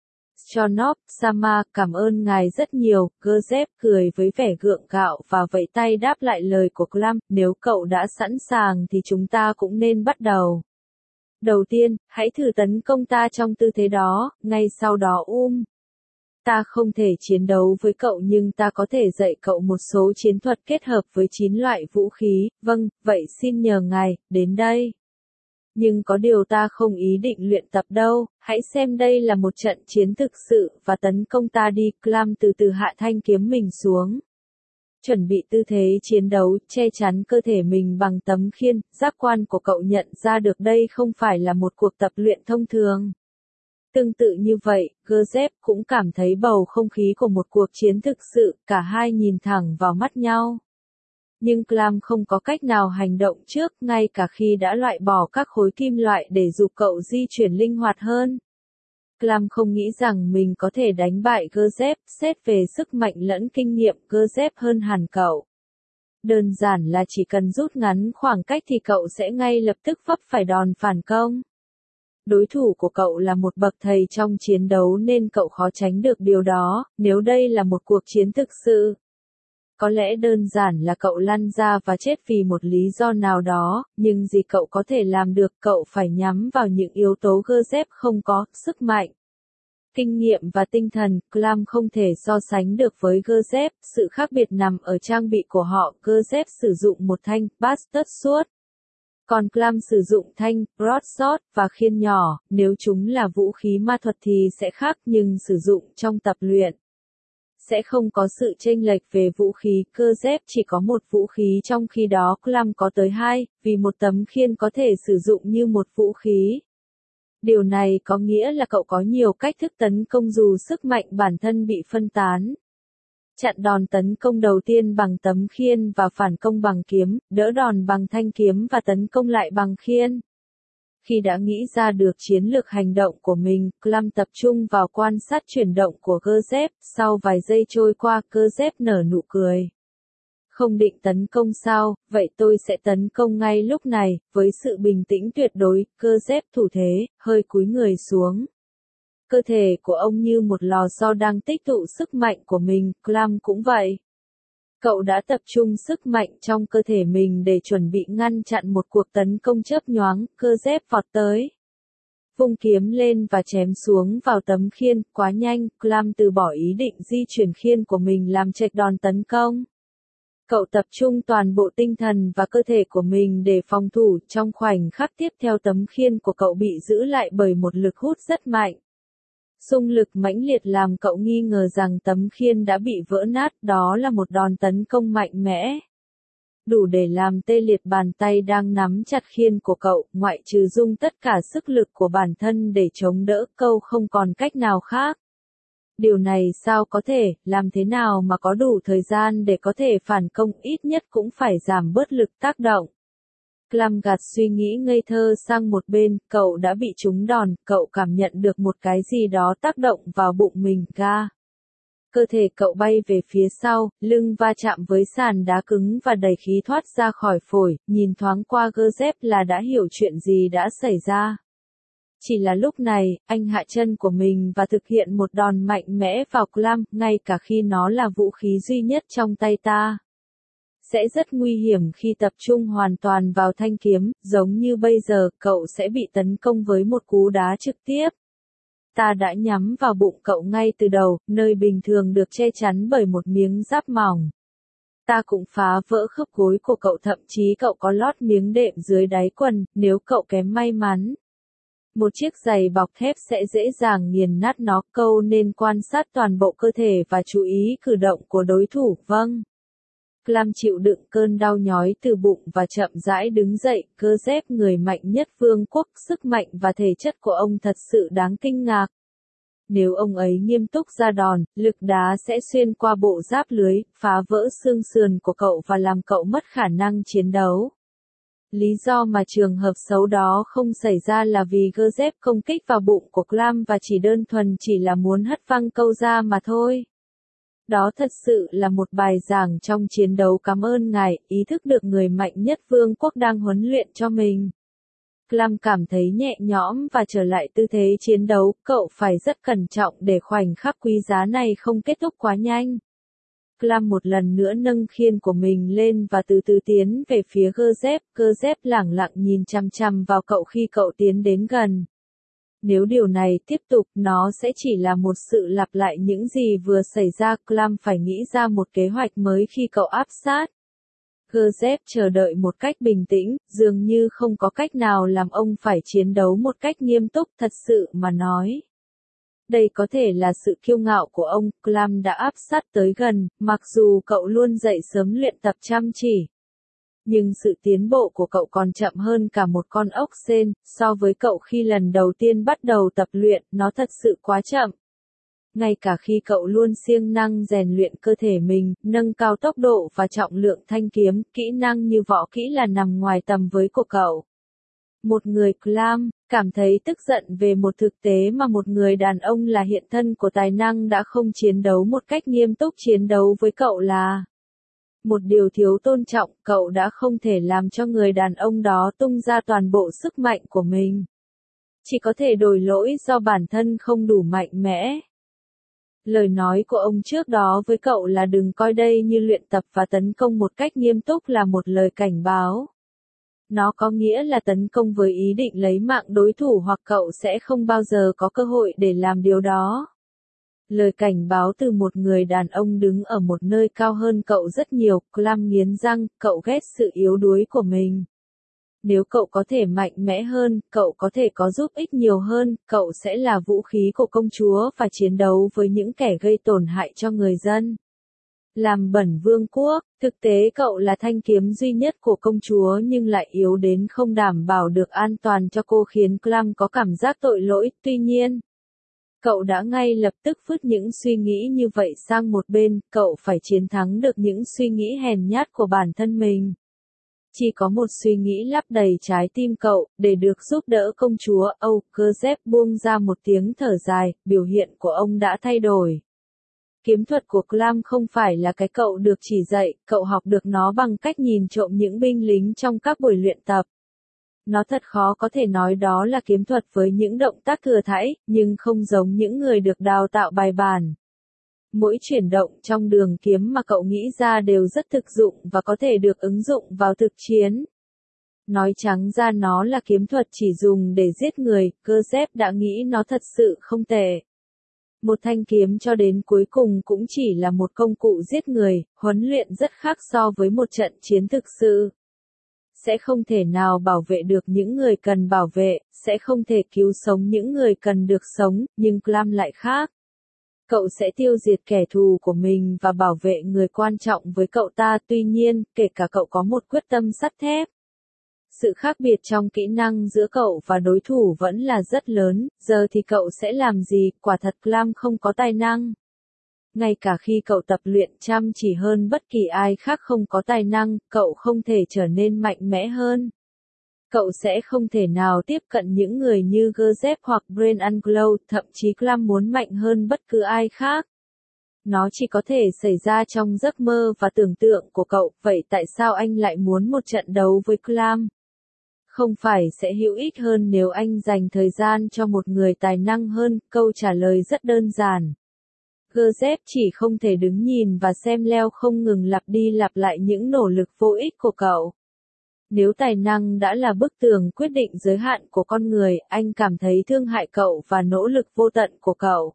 Chonop, Sama, cảm ơn ngài rất nhiều. Joseph cười với vẻ gượng gạo và vẫy tay đáp lại lời của Clam, nếu cậu đã sẵn sàng thì chúng ta cũng nên bắt đầu. Đầu tiên, hãy thử tấn công ta trong tư thế đó, ngay sau đó Ta không thể chiến đấu với cậu nhưng ta có thể dạy cậu một số chiến thuật kết hợp với 9 loại vũ khí, vâng, vậy xin nhờ ngài, đến đây. Nhưng có điều ta không ý định luyện tập đâu, hãy xem đây là một trận chiến thực sự, và tấn công ta đi, Clam từ từ hạ thanh kiếm mình xuống. Chuẩn bị tư thế chiến đấu, che chắn cơ thể mình bằng tấm khiên, giác quan của cậu nhận ra được đây không phải là một cuộc tập luyện thông thường. Tương tự như vậy, Joseph cũng cảm thấy bầu không khí của một cuộc chiến thực sự, cả hai nhìn thẳng vào mắt nhau. Nhưng Clam không có cách nào hành động trước, ngay cả khi đã loại bỏ các khối kim loại để giúp cậu di chuyển linh hoạt hơn. Clam không nghĩ rằng mình có thể đánh bại Joseph, xét về sức mạnh lẫn kinh nghiệm, Joseph hơn hẳn cậu. Đơn giản là chỉ cần rút ngắn khoảng cách thì cậu sẽ ngay lập tức vấp phải đòn phản công. Đối thủ của cậu là một bậc thầy trong chiến đấu nên cậu khó tránh được điều đó, nếu đây là một cuộc chiến thực sự. Có lẽ đơn giản là cậu lăn ra và chết vì một lý do nào đó, nhưng gì cậu có thể làm được, cậu phải nhắm vào những yếu tố Joseph không có, sức mạnh, kinh nghiệm và tinh thần. Clam không thể so sánh được với Joseph, sự khác biệt nằm ở trang bị của họ, Joseph sử dụng một thanh Bastard Sword. Còn Clam sử dụng thanh Broadsword và khiên nhỏ, nếu chúng là vũ khí ma thuật thì sẽ khác nhưng sử dụng trong tập luyện sẽ không có sự chênh lệch về vũ khí, Joseph chỉ có một vũ khí trong khi đó Clam có tới 2, vì một tấm khiên có thể sử dụng như một vũ khí. Điều này có nghĩa là cậu có nhiều cách thức tấn công dù sức mạnh bản thân bị phân tán. Chặn đòn tấn công đầu tiên bằng tấm khiên và phản công bằng kiếm, đỡ đòn bằng thanh kiếm và tấn công lại bằng khiên. Khi đã nghĩ ra được chiến lược hành động của mình, Clam tập trung vào quan sát chuyển động của Joseph, sau vài giây trôi qua, Joseph nở nụ cười. Không định tấn công sao, vậy tôi sẽ tấn công ngay lúc này, với sự bình tĩnh tuyệt đối, Joseph thủ thế, hơi cúi người xuống. Cơ thể của ông như một lò xo đang tích tụ sức mạnh của mình, Clam cũng vậy. Cậu đã tập trung sức mạnh trong cơ thể mình để chuẩn bị ngăn chặn một cuộc tấn công chớp nhoáng, Joseph vọt tới. Vung kiếm lên và chém xuống vào tấm khiên, quá nhanh, Clam từ bỏ ý định di chuyển khiên của mình làm chệch đòn tấn công. Cậu tập trung toàn bộ tinh thần và cơ thể của mình để phòng thủ, trong khoảnh khắc tiếp theo tấm khiên của cậu bị giữ lại bởi một lực hút rất mạnh. Xung lực mãnh liệt làm cậu nghi ngờ rằng tấm khiên đã bị vỡ nát, đó là một đòn tấn công mạnh mẽ. Đủ để làm tê liệt bàn tay đang nắm chặt khiên của cậu, ngoại trừ dùng tất cả sức lực của bản thân để chống đỡ, cậu không còn cách nào khác. Điều này sao có thể, làm thế nào mà có đủ thời gian để có thể phản công, ít nhất cũng phải giảm bớt lực tác động. Clam gạt suy nghĩ ngây thơ sang một bên, cậu đã bị trúng đòn, cậu cảm nhận được một cái gì đó tác động vào bụng mình, ga. Cơ thể cậu bay về phía sau, lưng va chạm với sàn đá cứng và đẩy khí thoát ra khỏi phổi, nhìn thoáng qua Joseph là đã hiểu chuyện gì đã xảy ra. Chỉ là lúc này, anh hạ chân của mình và thực hiện một đòn mạnh mẽ vào Clam, ngay cả khi nó là vũ khí duy nhất trong tay ta. Sẽ rất nguy hiểm khi tập trung hoàn toàn vào thanh kiếm, giống như bây giờ, cậu sẽ bị tấn công với một cú đá trực tiếp. Ta đã nhắm vào bụng cậu ngay từ đầu, nơi bình thường được che chắn bởi một miếng giáp mỏng. Ta cũng phá vỡ khớp gối của cậu, thậm chí cậu có lót miếng đệm dưới đáy quần, nếu cậu kém may mắn. Một chiếc giày bọc thép sẽ dễ dàng nghiền nát nó, cậu nên quan sát toàn bộ cơ thể và chú ý cử động của đối thủ, vâng. Clam chịu đựng cơn đau nhói từ bụng và chậm rãi đứng dậy, Joseph người mạnh nhất vương quốc, sức mạnh và thể chất của ông thật sự đáng kinh ngạc. Nếu ông ấy nghiêm túc ra đòn, lực đá sẽ xuyên qua bộ giáp lưới, phá vỡ xương sườn của cậu và làm cậu mất khả năng chiến đấu. Lý do mà trường hợp xấu đó không xảy ra là vì Joseph công kích vào bụng của Clam và chỉ đơn thuần chỉ là muốn hất văng câu ra mà thôi. Đó thật sự là một bài giảng trong chiến đấu, cảm ơn ngài, ý thức được người mạnh nhất vương quốc đang huấn luyện cho mình. Clam cảm thấy nhẹ nhõm và trở lại tư thế chiến đấu, cậu phải rất cẩn trọng để khoảnh khắc quý giá này không kết thúc quá nhanh. Clam một lần nữa nâng khiên của mình lên và từ từ tiến về phía Joseph, Joseph lẳng lặng nhìn chằm chằm vào cậu khi cậu tiến đến gần. Nếu điều này tiếp tục, nó sẽ chỉ là một sự lặp lại những gì vừa xảy ra. Clam phải nghĩ ra một kế hoạch mới khi cậu áp sát. Joseph chờ đợi một cách bình tĩnh, dường như không có cách nào làm ông phải chiến đấu một cách nghiêm túc. Thật sự mà nói, đây có thể là sự kiêu ngạo của ông. Clam đã áp sát tới gần, mặc dù cậu luôn dậy sớm luyện tập chăm chỉ. Nhưng sự tiến bộ của cậu còn chậm hơn cả một con ốc sên, so với cậu khi lần đầu tiên bắt đầu tập luyện, nó thật sự quá chậm. Ngay cả khi cậu luôn siêng năng rèn luyện cơ thể mình, nâng cao tốc độ và trọng lượng thanh kiếm, kỹ năng như võ kỹ là nằm ngoài tầm với của cậu. Một người Clam cảm thấy tức giận về một thực tế mà một người đàn ông là hiện thân của tài năng đã không chiến đấu một cách nghiêm túc. Chiến đấu với cậu là một điều thiếu tôn trọng. Cậu đã không thể làm cho người đàn ông đó tung ra toàn bộ sức mạnh của mình. Chỉ có thể đổi lỗi do bản thân không đủ mạnh mẽ. Lời nói của ông trước đó với cậu là đừng coi đây như luyện tập và tấn công một cách nghiêm túc là một lời cảnh báo. Nó có nghĩa là tấn công với ý định lấy mạng đối thủ hoặc cậu sẽ không bao giờ có cơ hội để làm điều đó. Lời cảnh báo từ một người đàn ông đứng ở một nơi cao hơn cậu rất nhiều. Clam nghiến răng, cậu ghét sự yếu đuối của mình. Nếu cậu có thể mạnh mẽ hơn, cậu có thể có giúp ích nhiều hơn, cậu sẽ là vũ khí của công chúa và chiến đấu với những kẻ gây tổn hại cho người dân. Làm bẩn vương quốc, thực tế cậu là thanh kiếm duy nhất của công chúa nhưng lại yếu đến không đảm bảo được an toàn cho cô, khiến Clam có cảm giác tội lỗi. Tuy nhiên, cậu đã ngay lập tức vứt những suy nghĩ như vậy sang một bên. Cậu phải chiến thắng được những suy nghĩ hèn nhát của bản thân mình. Chỉ có một suy nghĩ lấp đầy trái tim cậu, để được giúp đỡ công chúa. Joseph buông ra một tiếng thở dài, biểu hiện của ông đã thay đổi. Kiếm thuật của Clam không phải là cái cậu được chỉ dạy, cậu học được nó bằng cách nhìn trộm những binh lính trong các buổi luyện tập. Nó thật khó có thể nói đó là kiếm thuật với những động tác thừa thãi, nhưng không giống những người được đào tạo bài bản. Mỗi chuyển động trong đường kiếm mà cậu nghĩ ra đều rất thực dụng và có thể được ứng dụng vào thực chiến. Nói trắng ra nó là kiếm thuật chỉ dùng để giết người. Joseph đã nghĩ nó thật sự không tệ. Một thanh kiếm cho đến cuối cùng cũng chỉ là một công cụ giết người. Huấn luyện rất khác so với một trận chiến thực sự. Sẽ không thể nào bảo vệ được những người cần bảo vệ, sẽ không thể cứu sống những người cần được sống, nhưng Clam lại khác. Cậu sẽ tiêu diệt kẻ thù của mình và bảo vệ người quan trọng với cậu ta. Tuy nhiên, kể cả cậu có một quyết tâm sắt thép, sự khác biệt trong kỹ năng giữa cậu và đối thủ vẫn là rất lớn. Giờ thì cậu sẽ làm gì? Quả thật Clam không có tài năng. Ngay cả khi cậu tập luyện chăm chỉ hơn bất kỳ ai khác không có tài năng, cậu không thể trở nên mạnh mẽ hơn. Cậu sẽ không thể nào tiếp cận những người như Joseph hoặc Brian Anglo, thậm chí Clam muốn mạnh hơn bất cứ ai khác. Nó chỉ có thể xảy ra trong giấc mơ và tưởng tượng của cậu. Vậy tại sao anh lại muốn một trận đấu với Clam? Không phải sẽ hữu ích hơn nếu anh dành thời gian cho một người tài năng hơn? Câu trả lời rất đơn giản. Joseph chỉ không thể đứng nhìn và xem Leo không ngừng lặp đi lặp lại những nỗ lực vô ích của cậu. Nếu tài năng đã là bức tường quyết định giới hạn của con người, anh cảm thấy thương hại cậu và nỗ lực vô tận của cậu.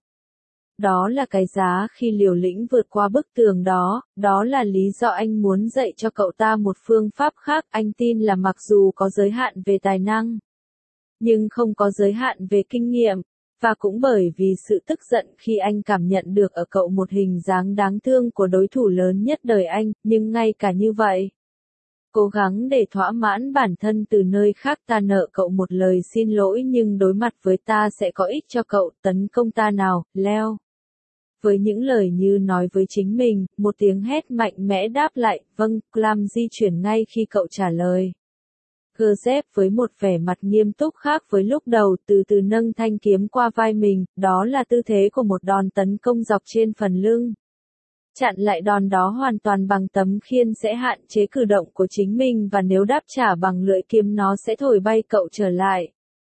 Đó là cái giá khi liều lĩnh vượt qua bức tường đó. Đó là lý do anh muốn dạy cho cậu ta một phương pháp khác. Anh tin là mặc dù có giới hạn về tài năng, nhưng không có giới hạn về kinh nghiệm. Và cũng bởi vì sự tức giận khi anh cảm nhận được ở cậu một hình dáng đáng thương của đối thủ lớn nhất đời anh, nhưng ngay cả như vậy, cố gắng để thỏa mãn bản thân từ nơi khác. Ta nợ cậu một lời xin lỗi, nhưng đối mặt với ta sẽ có ích cho cậu. Tấn công ta nào, Leo. Với những lời như nói với chính mình, một tiếng hét mạnh mẽ đáp lại. Vâng. Clam di chuyển ngay khi cậu trả lời. Joseph với một vẻ mặt nghiêm túc khác với lúc đầu, từ từ nâng thanh kiếm qua vai mình. Đó là tư thế của một đòn tấn công dọc trên phần lưng. Chặn lại đòn đó hoàn toàn bằng tấm khiên sẽ hạn chế cử động của chính mình, và nếu đáp trả bằng lưỡi kiếm nó sẽ thổi bay cậu trở lại.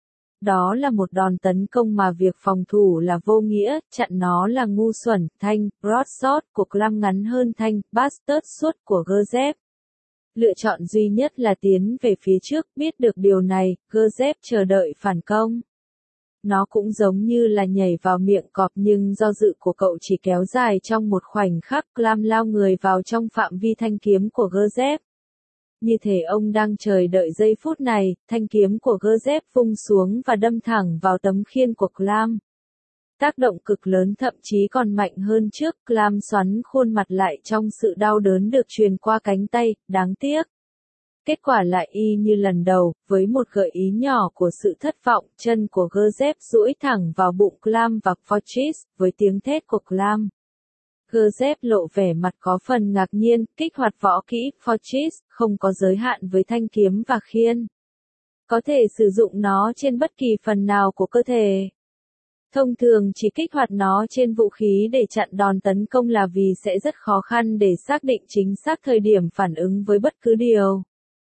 Đó là một đòn tấn công mà việc phòng thủ là vô nghĩa, chặn nó là ngu xuẩn. Thanh broadsword của Clam ngắn hơn thanh bastard sword của Joseph. Lựa chọn duy nhất là tiến về phía trước. Biết được điều này, Joseph chờ đợi phản công. Nó cũng giống như là nhảy vào miệng cọp nhưng do dự của cậu chỉ kéo dài trong một khoảnh khắc. Clam lao người vào trong phạm vi thanh kiếm của Gazep. Như thể ông đang chờ đợi giây phút này, thanh kiếm của Gazep vung xuống và đâm thẳng vào tấm khiên của Clam. Tác động cực lớn thậm chí còn mạnh hơn trước. Clam xoắn khuôn mặt lại trong sự đau đớn được truyền qua cánh tay, đáng tiếc. Kết quả lại y như lần đầu, với một gợi ý nhỏ của sự thất vọng, chân của Gazep duỗi thẳng vào bụng Clam và Fortis, với tiếng thét của Clam. Gazep lộ vẻ mặt có phần ngạc nhiên, kích hoạt võ kỹ Fortis, không có giới hạn với thanh kiếm và khiên. Có thể sử dụng nó trên bất kỳ phần nào của cơ thể. Thông thường chỉ kích hoạt nó trên vũ khí để chặn đòn tấn công là vì sẽ rất khó khăn để xác định chính xác thời điểm phản ứng với bất cứ điều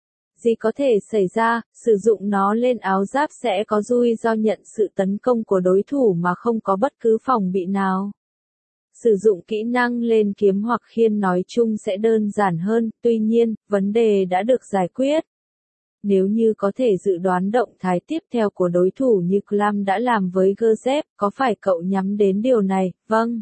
gì có thể xảy ra. Sử dụng nó lên áo giáp sẽ có rủi ro nhận sự tấn công của đối thủ mà không có bất cứ phòng bị nào. Sử dụng kỹ năng lên kiếm hoặc khiên nói chung sẽ đơn giản hơn, tuy nhiên, vấn đề đã được giải quyết. Nếu như có thể dự đoán động thái tiếp theo của đối thủ như Clam đã làm với Gazep, có phải cậu nhắm đến điều này? Vâng.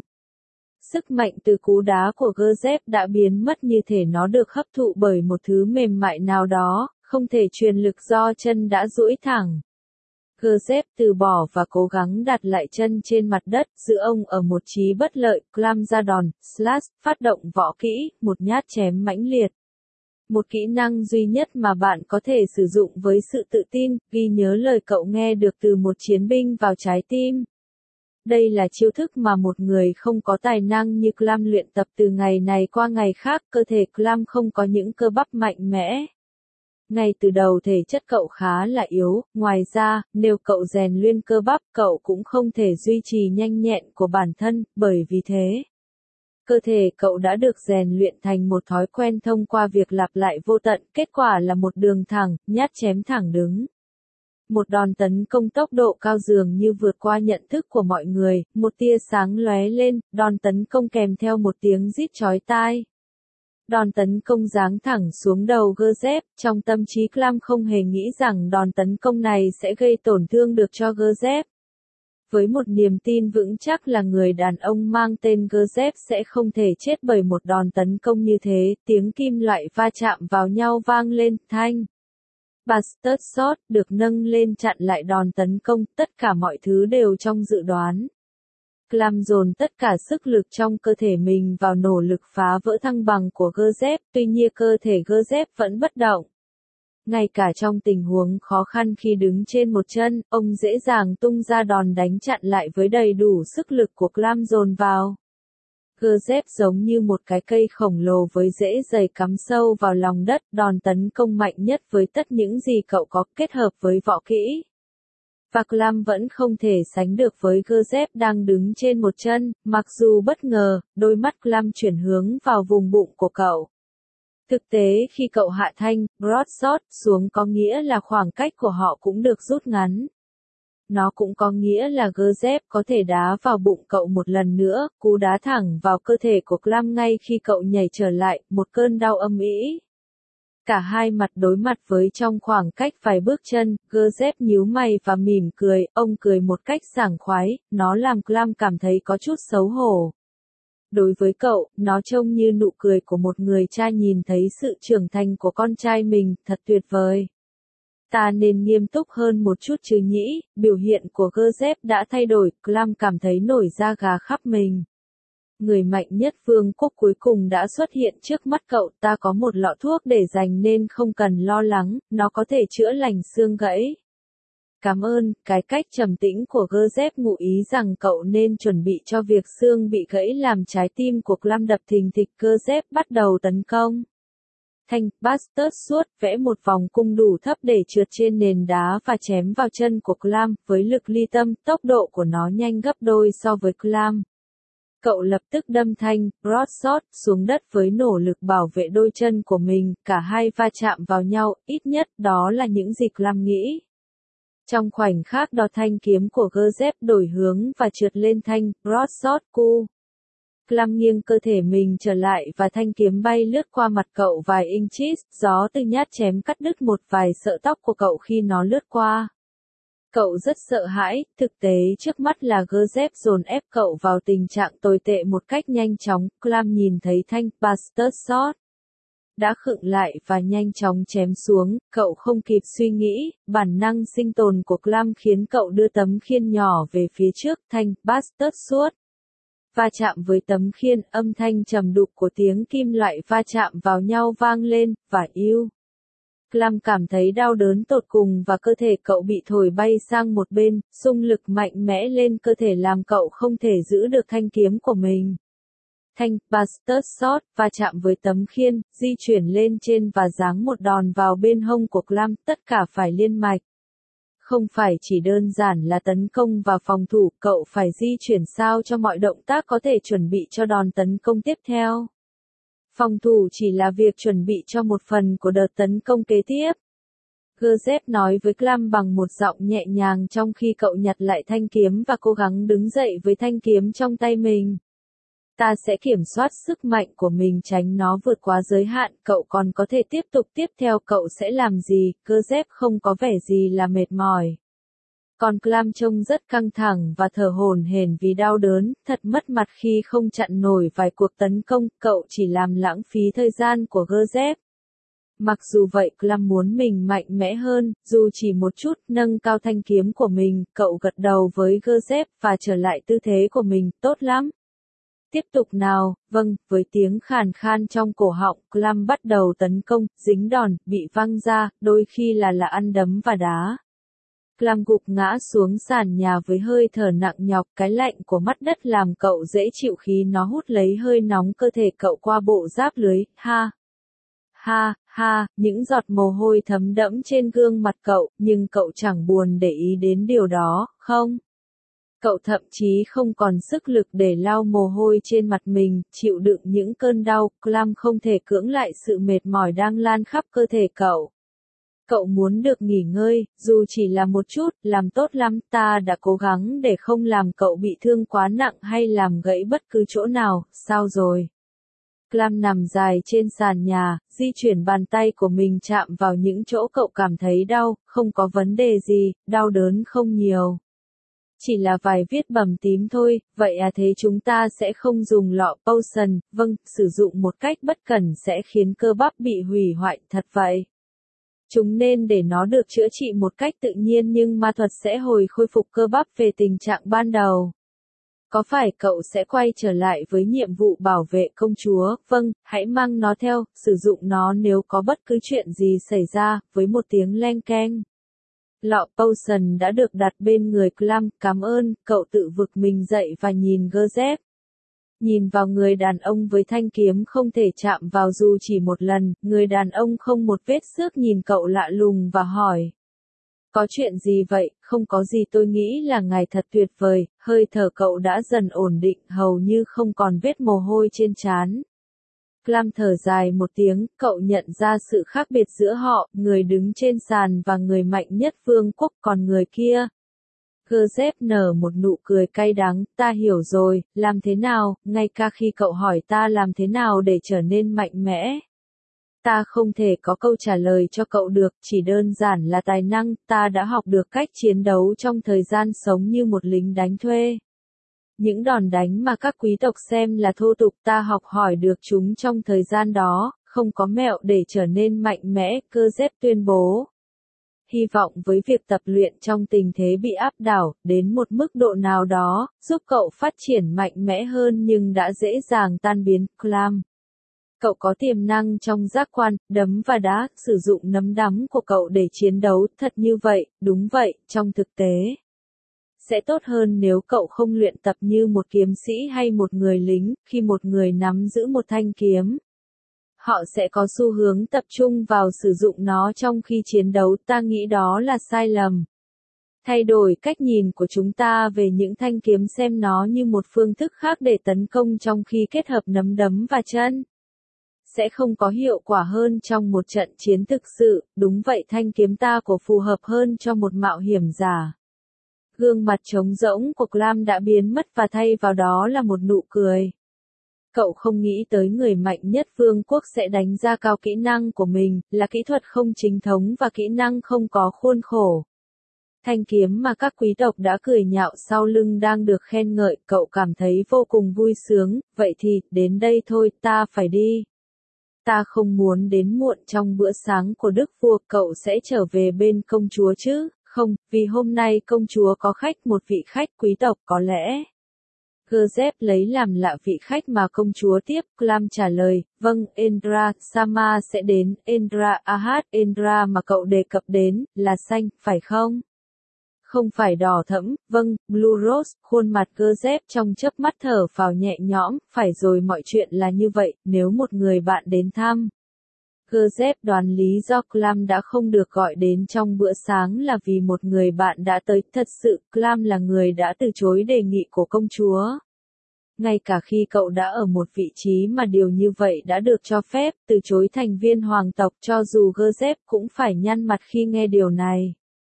Sức mạnh từ cú đá của Gazep đã biến mất như thể nó được hấp thụ bởi một thứ mềm mại nào đó, không thể truyền lực do chân đã duỗi thẳng. Gazep từ bỏ và cố gắng đặt lại chân trên mặt đất, giữ ông ở một trí bất lợi. Clam ra đòn, slash, phát động võ kỹ, một nhát chém mãnh liệt. Một kỹ năng duy nhất mà bạn có thể sử dụng với sự tự tin, ghi nhớ lời cậu nghe được từ một chiến binh vào trái tim. Đây là chiêu thức mà một người không có tài năng như Clam luyện tập từ ngày này qua ngày khác. Cơ thể Clam không có những cơ bắp mạnh mẽ. Ngay từ đầu thể chất cậu khá là yếu, ngoài ra, nếu cậu rèn luyện cơ bắp, cậu cũng không thể duy trì nhanh nhẹn của bản thân, bởi vì thế, cơ thể cậu đã được rèn luyện thành một thói quen thông qua việc lặp lại vô tận, kết quả là một đường thẳng, nhát chém thẳng đứng. Một đòn tấn công tốc độ cao dường như vượt qua nhận thức của mọi người, một tia sáng lóe lên, đòn tấn công kèm theo một tiếng rít chói tai. Đòn tấn công giáng thẳng xuống đầu Gazep, trong tâm trí Clam không hề nghĩ rằng đòn tấn công này sẽ gây tổn thương được cho Gazep. Với một niềm tin vững chắc là người đàn ông mang tên Gazep sẽ không thể chết bởi một đòn tấn công như thế, tiếng kim loại va chạm vào nhau vang lên, thanh. Bastard Shot được nâng lên chặn lại đòn tấn công, tất cả mọi thứ đều trong dự đoán. Clam dồn tất cả sức lực trong cơ thể mình vào nỗ lực phá vỡ thăng bằng của Gazep, tuy nhiên cơ thể Gazep vẫn bất động. Ngay cả trong tình huống khó khăn khi đứng trên một chân, ông dễ dàng tung ra đòn đánh chặn lại với đầy đủ sức lực của Clam dồn vào. Gazep giống như một cái cây khổng lồ với rễ dày cắm sâu vào lòng đất, đòn tấn công mạnh nhất với tất những gì cậu có kết hợp với võ kỹ. Và Clam vẫn không thể sánh được với Gazep đang đứng trên một chân, mặc dù bất ngờ, đôi mắt Clam chuyển hướng vào vùng bụng của cậu. Thực tế khi cậu hạ thanh, broadsword, xuống có nghĩa là khoảng cách của họ cũng được rút ngắn. Nó cũng có nghĩa là Gazep có thể đá vào bụng cậu một lần nữa, cú đá thẳng vào cơ thể của Clam ngay khi cậu nhảy trở lại, một cơn đau âm ỉ. Cả hai mặt đối mặt với trong khoảng cách vài bước chân, Gazep nhíu mày và mỉm cười, ông cười một cách sảng khoái, nó làm Clam cảm thấy có chút xấu hổ. Đối với cậu, nó trông như nụ cười của một người cha nhìn thấy sự trưởng thành của con trai mình, thật tuyệt vời. Ta nên nghiêm túc hơn một chút chứ nhỉ, biểu hiện của Gazep đã thay đổi, Clam cảm thấy nổi da gà khắp mình. Người mạnh nhất vương quốc cuối cùng đã xuất hiện trước mắt cậu, ta có một lọ thuốc để dành nên không cần lo lắng, nó có thể chữa lành xương gãy. Cảm ơn, cái cách trầm tĩnh của Gazep ngụ ý rằng cậu nên chuẩn bị cho việc xương bị gãy làm trái tim của Clam đập thình thịch. Gazep bắt đầu tấn công. Thanh, Bastard suốt, vẽ một vòng cung đủ thấp để trượt trên nền đá và chém vào chân của Clam, với lực ly tâm, tốc độ của nó nhanh gấp đôi so với Clam. Cậu lập tức đâm thanh, broadsword, xuống đất với nỗ lực bảo vệ đôi chân của mình, cả hai va chạm vào nhau, ít nhất đó là những gì Clam nghĩ. Trong khoảnh khắc đó thanh kiếm của Gazep đổi hướng và trượt lên thanh, broadsword cu. Clam nghiêng cơ thể mình trở lại và thanh kiếm bay lướt qua mặt cậu vài inches, gió từ nhát chém cắt đứt một vài sợi tóc của cậu khi nó lướt qua. Cậu rất sợ hãi, thực tế trước mắt là Gazep dồn ép cậu vào tình trạng tồi tệ một cách nhanh chóng. Clam nhìn thấy thanh Bastard Shot đã khựng lại và nhanh chóng chém xuống, cậu không kịp suy nghĩ, bản năng sinh tồn của Clam khiến cậu đưa tấm khiên nhỏ về phía trước, thanh Bastard Shot va chạm với tấm khiên, âm thanh trầm đục của tiếng kim loại va chạm vào nhau vang lên, và yêu. Clam cảm thấy đau đớn tột cùng và cơ thể cậu bị thổi bay sang một bên, xung lực mạnh mẽ lên cơ thể làm cậu không thể giữ được thanh kiếm của mình. Thanh Bastard Shot va chạm với tấm khiên, di chuyển lên trên và giáng một đòn vào bên hông của Clam, tất cả phải liên mạch. Không phải chỉ đơn giản là tấn công và phòng thủ, cậu phải di chuyển sao cho mọi động tác có thể chuẩn bị cho đòn tấn công tiếp theo. Phòng thủ chỉ là việc chuẩn bị cho một phần của đợt tấn công kế tiếp. Gazep nói với Clam bằng một giọng nhẹ nhàng trong khi cậu nhặt lại thanh kiếm và cố gắng đứng dậy với thanh kiếm trong tay mình. Ta sẽ kiểm soát sức mạnh của mình tránh nó vượt quá giới hạn, cậu còn có thể tiếp theo cậu sẽ làm gì, Gazep không có vẻ gì là mệt mỏi. Còn Clam trông rất căng thẳng và thở hổn hển vì đau đớn, thật mất mặt khi không chặn nổi vài cuộc tấn công, cậu chỉ làm lãng phí thời gian của Gazep. Mặc dù vậy Clam muốn mình mạnh mẽ hơn, dù chỉ một chút, nâng cao thanh kiếm của mình, cậu gật đầu với Gazep và trở lại tư thế của mình, tốt lắm. Tiếp tục nào, vâng, với tiếng khàn khan trong cổ họng, Clam bắt đầu tấn công, dính đòn, bị văng ra, đôi khi là ăn đấm và đá. Clam gục ngã xuống sàn nhà với hơi thở nặng nhọc, cái lạnh của mắt đất làm cậu dễ chịu khi nó hút lấy hơi nóng cơ thể cậu qua bộ giáp lưới, ha. Ha, ha, những giọt mồ hôi thấm đẫm trên gương mặt cậu, nhưng cậu chẳng buồn để ý đến điều đó, không? Cậu thậm chí không còn sức lực để lau mồ hôi trên mặt mình, chịu đựng những cơn đau, Clam không thể cưỡng lại sự mệt mỏi đang lan khắp cơ thể cậu. Cậu muốn được nghỉ ngơi, dù chỉ là một chút, làm tốt lắm, ta đã cố gắng để không làm cậu bị thương quá nặng hay làm gãy bất cứ chỗ nào, sao rồi? Clam nằm dài trên sàn nhà, di chuyển bàn tay của mình chạm vào những chỗ cậu cảm thấy đau, không có vấn đề gì, đau đớn không nhiều. Chỉ là vài vết bầm tím thôi, vậy à, thế chúng ta sẽ không dùng lọ potion, vâng, sử dụng một cách bất cẩn sẽ khiến cơ bắp bị hủy hoại, thật vậy. Chúng nên để nó được chữa trị một cách tự nhiên nhưng ma thuật sẽ khôi phục cơ bắp về tình trạng ban đầu. Có phải cậu sẽ quay trở lại với nhiệm vụ bảo vệ công chúa? Vâng, hãy mang nó theo, sử dụng nó nếu có bất cứ chuyện gì xảy ra, với một tiếng leng keng. Lọ potion đã được đặt bên người Clam, cảm ơn, cậu tự vực mình dậy và nhìn Gazep. Nhìn vào người đàn ông với thanh kiếm không thể chạm vào dù chỉ một lần, người đàn ông không một vết xước nhìn cậu lạ lùng và hỏi. Có chuyện gì vậy? Không có gì, tôi nghĩ là ngài thật tuyệt vời, hơi thở cậu đã dần ổn định, hầu như không còn vết mồ hôi trên trán. Clam thở dài một tiếng, cậu nhận ra sự khác biệt giữa họ, người đứng trên sàn và người mạnh nhất vương quốc, còn người kia. Gazep nở một nụ cười cay đắng, ta hiểu rồi, làm thế nào, ngay cả khi cậu hỏi ta làm thế nào để trở nên mạnh mẽ. Ta không thể có câu trả lời cho cậu được, chỉ đơn giản là tài năng, ta đã học được cách chiến đấu trong thời gian sống như một lính đánh thuê. Những đòn đánh mà các quý tộc xem là thô tục ta học hỏi được chúng trong thời gian đó, không có mẹo để trở nên mạnh mẽ, Gazep tuyên bố. Hy vọng với việc tập luyện trong tình thế bị áp đảo, đến một mức độ nào đó, giúp cậu phát triển mạnh mẽ hơn nhưng đã dễ dàng tan biến, Clam. Cậu có tiềm năng trong giác quan, đấm và đá, sử dụng nắm đấm của cậu để chiến đấu, thật như vậy, đúng vậy, trong thực tế. Sẽ tốt hơn nếu cậu không luyện tập như một kiếm sĩ hay một người lính, khi một người nắm giữ một thanh kiếm. Họ sẽ có xu hướng tập trung vào sử dụng nó trong khi chiến đấu, ta nghĩ đó là sai lầm. Thay đổi cách nhìn của chúng ta về những thanh kiếm xem nó như một phương thức khác để tấn công trong khi kết hợp nắm đấm và chân. Sẽ không có hiệu quả hơn trong một trận chiến thực sự, đúng vậy thanh kiếm ta của phù hợp hơn cho một mạo hiểm giả. Gương mặt trống rỗng của Clam đã biến mất và thay vào đó là một nụ cười. Cậu không nghĩ tới người mạnh nhất vương quốc sẽ đánh giá cao kỹ năng của mình, là kỹ thuật không chính thống và kỹ năng không có khuôn khổ. Thanh kiếm mà các quý tộc đã cười nhạo sau lưng đang được khen ngợi, cậu cảm thấy vô cùng vui sướng, vậy thì, đến đây thôi, ta phải đi. Ta không muốn đến muộn trong bữa sáng của đức vua, cậu sẽ trở về bên công chúa chứ? Không, vì hôm nay công chúa có khách, một vị khách quý tộc có lẽ. Gazep lấy làm lạ vị khách mà công chúa tiếp, Clam trả lời, vâng, Endra, Sama sẽ đến, Endra Ahad, Endra mà cậu đề cập đến, là xanh, phải không? Không phải đỏ thẫm, vâng, Blue Rose, khuôn mặt Gazep trong chớp mắt thở phào nhẹ nhõm, phải rồi mọi chuyện là như vậy, nếu một người bạn đến thăm. Gazep đoán lý do Clam đã không được gọi đến trong bữa sáng là vì một người bạn đã tới, thật sự, Clam là người đã từ chối đề nghị của công chúa. Ngay cả khi cậu đã ở một vị trí mà điều như vậy đã được cho phép, từ chối thành viên hoàng tộc cho dù Gazep cũng phải nhăn mặt khi nghe điều này.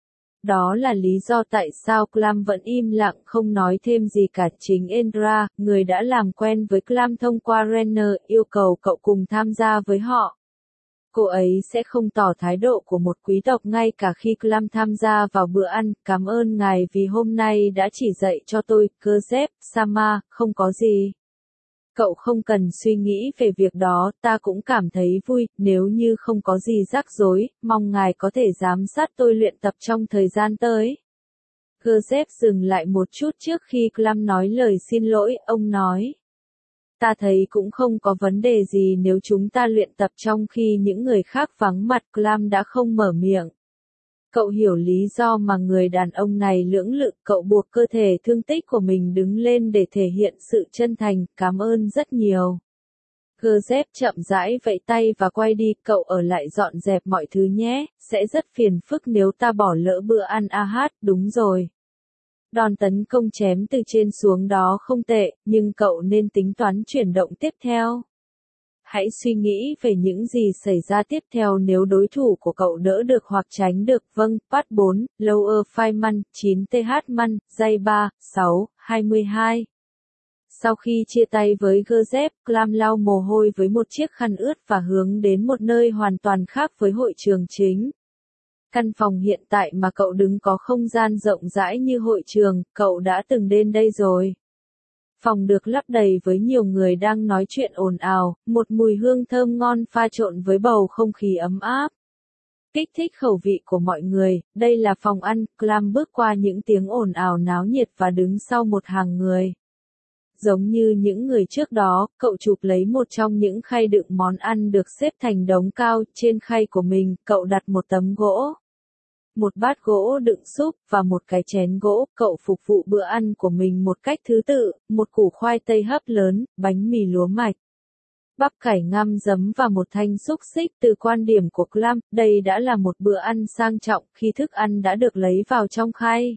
Đó là lý do tại sao Clam vẫn im lặng không nói thêm gì cả. Chính Endra, người đã làm quen với Clam thông qua Renner, yêu cầu cậu cùng tham gia với họ. Cô ấy sẽ không tỏ thái độ của một quý tộc ngay cả khi Clam tham gia vào bữa ăn. Cảm ơn ngài vì hôm nay đã chỉ dạy cho tôi, Gazep, Sama, không có gì. Cậu không cần suy nghĩ về việc đó, ta cũng cảm thấy vui, nếu như không có gì rắc rối, mong ngài có thể giám sát tôi luyện tập trong thời gian tới. Gazep dừng lại một chút trước khi Clam nói lời xin lỗi, ông nói. Ta thấy cũng không có vấn đề gì nếu chúng ta luyện tập trong khi những người khác vắng mặt. Clam đã không mở miệng. Cậu hiểu lý do mà người đàn ông này lưỡng lự, cậu buộc cơ thể thương tích của mình đứng lên để thể hiện sự chân thành, cảm ơn rất nhiều. Gazep chậm rãi vẫy tay và quay đi, cậu ở lại dọn dẹp mọi thứ nhé, sẽ rất phiền phức nếu ta bỏ lỡ bữa ăn Ahad, đúng rồi. Đòn tấn công chém từ trên xuống đó không tệ, nhưng cậu nên tính toán chuyển động tiếp theo. Hãy suy nghĩ về những gì xảy ra tiếp theo nếu đối thủ của cậu đỡ được hoặc tránh được. Vâng, Part 4, Lower Fireman, 9th Man, Dây 3, 6, 22. Sau khi chia tay với Gazep, Clam lau mồ hôi với một chiếc khăn ướt và hướng đến một nơi hoàn toàn khác với hội trường chính. Căn phòng hiện tại mà cậu đứng có không gian rộng rãi như hội trường, cậu đã từng đến đây rồi. Phòng được lấp đầy với nhiều người đang nói chuyện ồn ào, một mùi hương thơm ngon pha trộn với bầu không khí ấm áp. Kích thích khẩu vị của mọi người, đây là phòng ăn, Clam bước qua những tiếng ồn ào náo nhiệt và đứng sau một hàng người. Giống như những người trước đó, cậu chụp lấy một trong những khay đựng món ăn được xếp thành đống cao, trên khay của mình, cậu đặt một tấm gỗ. Một bát gỗ đựng súp, và một cái chén gỗ, cậu phục vụ bữa ăn của mình một cách thứ tự, một củ khoai tây hấp lớn, bánh mì lúa mạch, bắp cải ngâm giấm và một thanh xúc xích. Từ quan điểm của Clam, đây đã là một bữa ăn sang trọng khi thức ăn đã được lấy vào trong khay.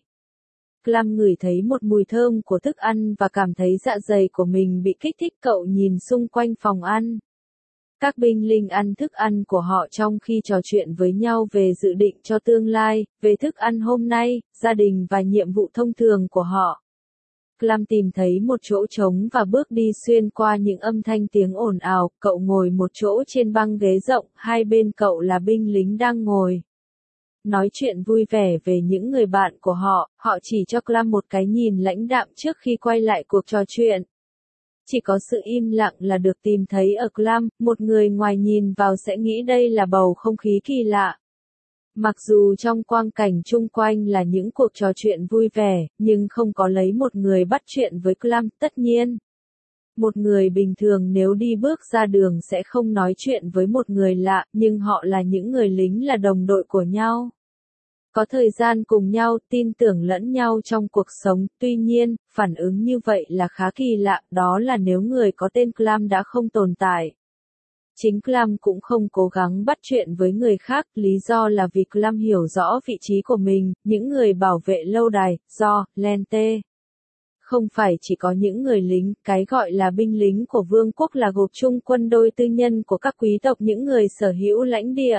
Clam ngửi thấy một mùi thơm của thức ăn và cảm thấy dạ dày của mình bị kích thích. Cậu nhìn xung quanh phòng ăn. Các binh lính ăn thức ăn của họ trong khi trò chuyện với nhau về dự định cho tương lai, về thức ăn hôm nay, gia đình và nhiệm vụ thông thường của họ. Clam tìm thấy một chỗ trống và bước đi xuyên qua những âm thanh tiếng ồn ào. Cậu ngồi một chỗ trên băng ghế rộng, hai bên cậu là binh lính đang ngồi nói chuyện vui vẻ về những người bạn của họ. Họ chỉ cho Clam một cái nhìn lãnh đạm trước khi quay lại cuộc trò chuyện. Chỉ có sự im lặng là được tìm thấy ở Clam, một người ngoài nhìn vào sẽ nghĩ đây là bầu không khí kỳ lạ. Mặc dù trong quang cảnh chung quanh là những cuộc trò chuyện vui vẻ, nhưng không có lấy một người bắt chuyện với Clam, tất nhiên. Một người bình thường nếu đi bước ra đường sẽ không nói chuyện với một người lạ, nhưng họ là những người lính, là đồng đội của nhau. Có thời gian cùng nhau, tin tưởng lẫn nhau trong cuộc sống, tuy nhiên, phản ứng như vậy là khá kỳ lạ, đó là nếu người có tên Clam đã không tồn tại. Chính Clam cũng không cố gắng bắt chuyện với người khác, lý do là vì Clam hiểu rõ vị trí của mình, những người bảo vệ lâu đài, do, Lente. Không phải chỉ có những người lính, cái gọi là binh lính của vương quốc là gộp chung quân đội tư nhân của các quý tộc, những người sở hữu lãnh địa.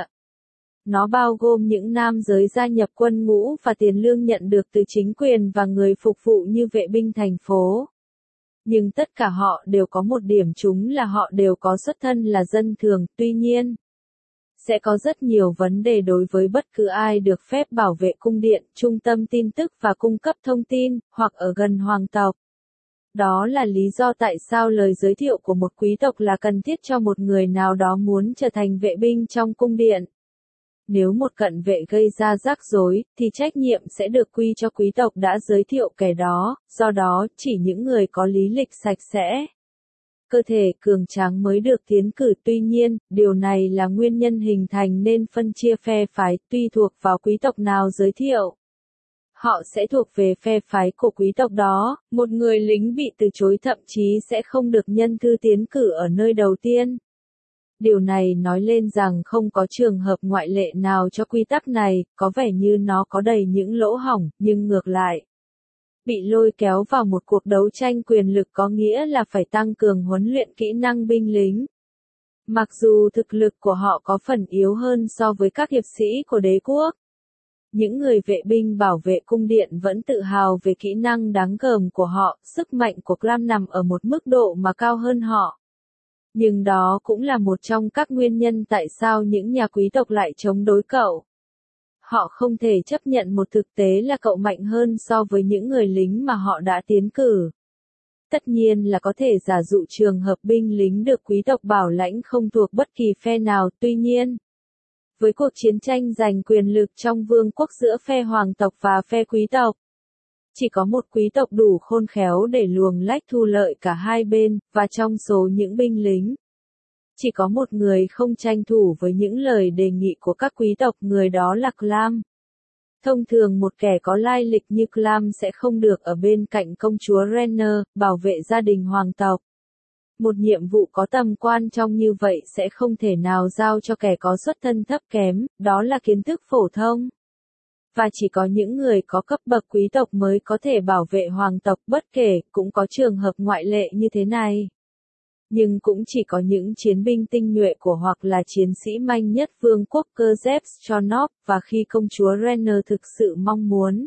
Nó bao gồm những nam giới gia nhập quân ngũ và tiền lương nhận được từ chính quyền và người phục vụ như vệ binh thành phố. Nhưng tất cả họ đều có một điểm chung là họ đều có xuất thân là dân thường, tuy nhiên. sẽ có rất nhiều vấn đề đối với bất cứ ai được phép bảo vệ cung điện, trung tâm tin tức và cung cấp thông tin, hoặc ở gần hoàng tộc. Đó là lý do tại sao lời giới thiệu của một quý tộc là cần thiết cho một người nào đó muốn trở thành vệ binh trong cung điện. Nếu một cận vệ gây ra rắc rối, thì trách nhiệm sẽ được quy cho quý tộc đã giới thiệu kẻ đó, do đó, chỉ những người có lý lịch sạch sẽ, cơ thể cường tráng mới được tiến cử. Tuy nhiên, điều này là nguyên nhân hình thành nên phân chia phe phái, tùy thuộc vào quý tộc nào giới thiệu. Họ sẽ thuộc về phe phái của quý tộc đó, một người lính bị từ chối thậm chí sẽ không được nhân thư tiến cử ở nơi đầu tiên. Điều này nói lên rằng không có trường hợp ngoại lệ nào cho quy tắc này, có vẻ như nó có đầy những lỗ hổng, nhưng ngược lại, bị lôi kéo vào một cuộc đấu tranh quyền lực có nghĩa là phải tăng cường huấn luyện kỹ năng binh lính. Mặc dù thực lực của họ có phần yếu hơn so với các hiệp sĩ của đế quốc, những người vệ binh bảo vệ cung điện vẫn tự hào về kỹ năng đáng gờm của họ, sức mạnh của Clam nằm ở một mức độ mà cao hơn họ. Nhưng đó cũng là một trong các nguyên nhân tại sao những nhà quý tộc lại chống đối cậu. Họ không thể chấp nhận một thực tế là cậu mạnh hơn so với những người lính mà họ đã tiến cử. Tất nhiên là có thể giả dụ trường hợp binh lính được quý tộc bảo lãnh không thuộc bất kỳ phe nào, tuy nhiên, với cuộc chiến tranh giành quyền lực trong vương quốc giữa phe hoàng tộc và phe quý tộc, chỉ có một quý tộc đủ khôn khéo để luồng lách thu lợi cả hai bên, và trong số những binh lính, chỉ có một người không tranh thủ với những lời đề nghị của các quý tộc, người đó là Clam. Thông thường một kẻ có lai lịch như Clam sẽ không được ở bên cạnh công chúa Renner, bảo vệ gia đình hoàng tộc. Một nhiệm vụ có tầm quan trọng như vậy sẽ không thể nào giao cho kẻ có xuất thân thấp kém, đó là kiến thức phổ thông. Và chỉ có những người có cấp bậc quý tộc mới có thể bảo vệ hoàng tộc, bất kể, cũng có trường hợp ngoại lệ như thế này. Nhưng cũng chỉ có những chiến binh tinh nhuệ của hoặc là chiến sĩ manh nhất vương quốc Krzepschonov, và khi công chúa Renner thực sự mong muốn.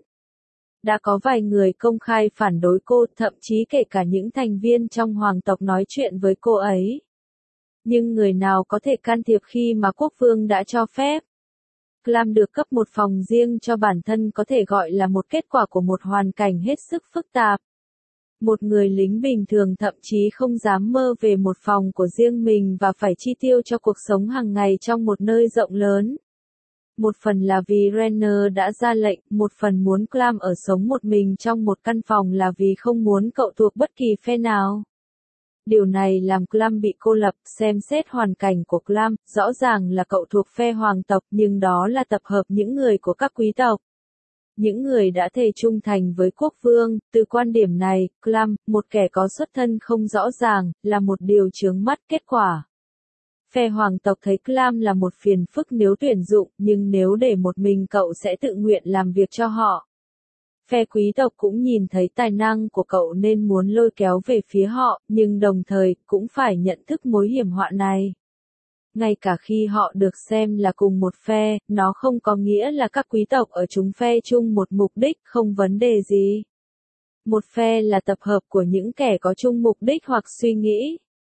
Đã có vài người công khai phản đối cô, thậm chí kể cả những thành viên trong hoàng tộc nói chuyện với cô ấy. Nhưng người nào có thể can thiệp khi mà quốc vương đã cho phép? Clam được cấp một phòng riêng cho bản thân có thể gọi là một kết quả của một hoàn cảnh hết sức phức tạp. Một người lính bình thường thậm chí không dám mơ về một phòng của riêng mình và phải chi tiêu cho cuộc sống hàng ngày trong một nơi rộng lớn. Một phần là vì Renner đã ra lệnh, một phần muốn Clam ở sống một mình trong một căn phòng là vì không muốn cậu thuộc bất kỳ phe nào. Điều này làm Clam bị cô lập. Xem xét hoàn cảnh của Clam, rõ ràng là cậu thuộc phe hoàng tộc, nhưng đó là tập hợp những người của các quý tộc. Những người đã thề trung thành với quốc vương. Từ quan điểm này, Clam, một kẻ có xuất thân không rõ ràng, là một điều chướng mắt. Kết quả, phe hoàng tộc thấy Clam là một phiền phức nếu tuyển dụng, nhưng nếu để một mình cậu sẽ tự nguyện làm việc cho họ. Phe quý tộc cũng nhìn thấy tài năng của cậu nên muốn lôi kéo về phía họ, nhưng đồng thời, cũng phải nhận thức mối hiểm họa này. Ngay cả khi họ được xem là cùng một phe, nó không có nghĩa là các quý tộc ở chúng phe chung một mục đích, không vấn đề gì. Một phe là tập hợp của những kẻ có chung mục đích hoặc suy nghĩ.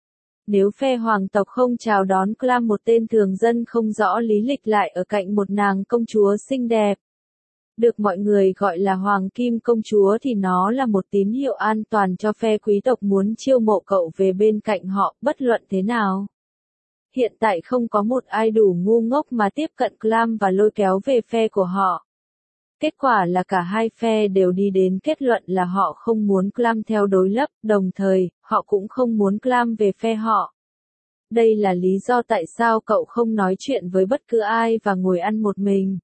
Nếu phe hoàng tộc không chào đón Clam, một tên thường dân không rõ lý lịch lại ở cạnh một nàng công chúa xinh đẹp, được mọi người gọi là Hoàng Kim Công Chúa, thì nó là một tín hiệu an toàn cho phe quý tộc muốn chiêu mộ cậu về bên cạnh họ, bất luận thế nào. Hiện tại không có một ai đủ ngu ngốc mà tiếp cận Clam và lôi kéo về phe của họ. Kết quả là cả hai phe đều đi đến kết luận là họ không muốn Clam theo đối lập, đồng thời, họ cũng không muốn Clam về phe họ. Đây là lý do tại sao cậu không nói chuyện với bất cứ ai và ngồi ăn một mình.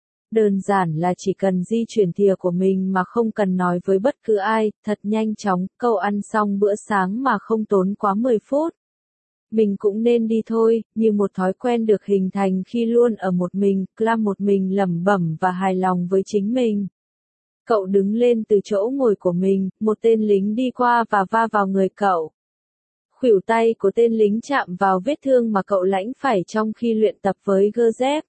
Đơn giản là chỉ cần di chuyển thìa của mình mà không cần nói với bất cứ ai, thật nhanh chóng, cậu ăn xong bữa sáng mà không tốn quá 10 phút. Mình cũng nên đi thôi, như một thói quen được hình thành khi luôn ở một mình, Clam một mình lẩm bẩm và hài lòng với chính mình. Cậu đứng lên từ chỗ ngồi của mình, một tên lính đi qua và va vào người cậu. Khuỷu tay của tên lính chạm vào vết thương mà cậu lãnh phải trong khi luyện tập với Gazep.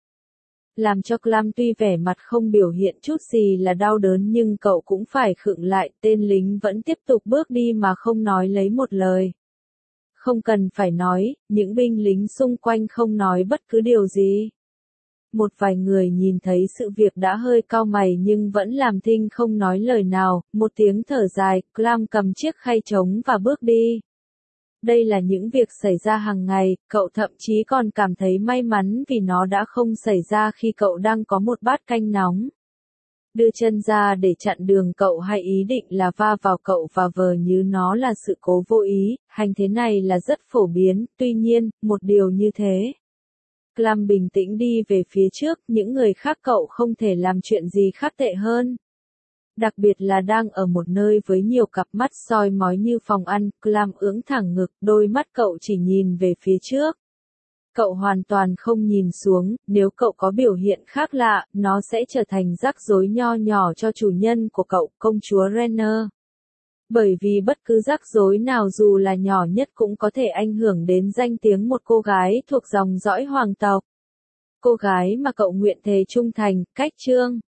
Làm cho Clam tuy vẻ mặt không biểu hiện chút gì là đau đớn nhưng cậu cũng phải khựng lại, tên lính vẫn tiếp tục bước đi mà không nói lấy một lời. Không cần phải nói, những binh lính xung quanh không nói bất cứ điều gì. Một vài người nhìn thấy sự việc đã hơi cau mày nhưng vẫn làm thinh không nói lời nào, một tiếng thở dài, Clam cầm chiếc khay trống và bước đi. Đây là những việc xảy ra hàng ngày, cậu thậm chí còn cảm thấy may mắn vì nó đã không xảy ra khi cậu đang có một bát canh nóng. Đưa chân ra để chặn đường cậu hay ý định là va vào cậu và vờ như nó là sự cố vô ý, hành thế này là rất phổ biến, tuy nhiên, một điều như thế. Clam bình tĩnh đi về phía trước, những người khác cậu không thể làm chuyện gì khác tệ hơn. Đặc biệt là đang ở một nơi với nhiều cặp mắt soi mói như phòng ăn, Clam ưỡn thẳng ngực, đôi mắt cậu chỉ nhìn về phía trước. Cậu hoàn toàn không nhìn xuống, nếu cậu có biểu hiện khác lạ, nó sẽ trở thành rắc rối nho nhỏ cho chủ nhân của cậu, công chúa Renner. Bởi vì bất cứ rắc rối nào dù là nhỏ nhất cũng có thể ảnh hưởng đến danh tiếng một cô gái thuộc dòng dõi hoàng tộc. Cô gái mà cậu nguyện thề trung thành, cách chương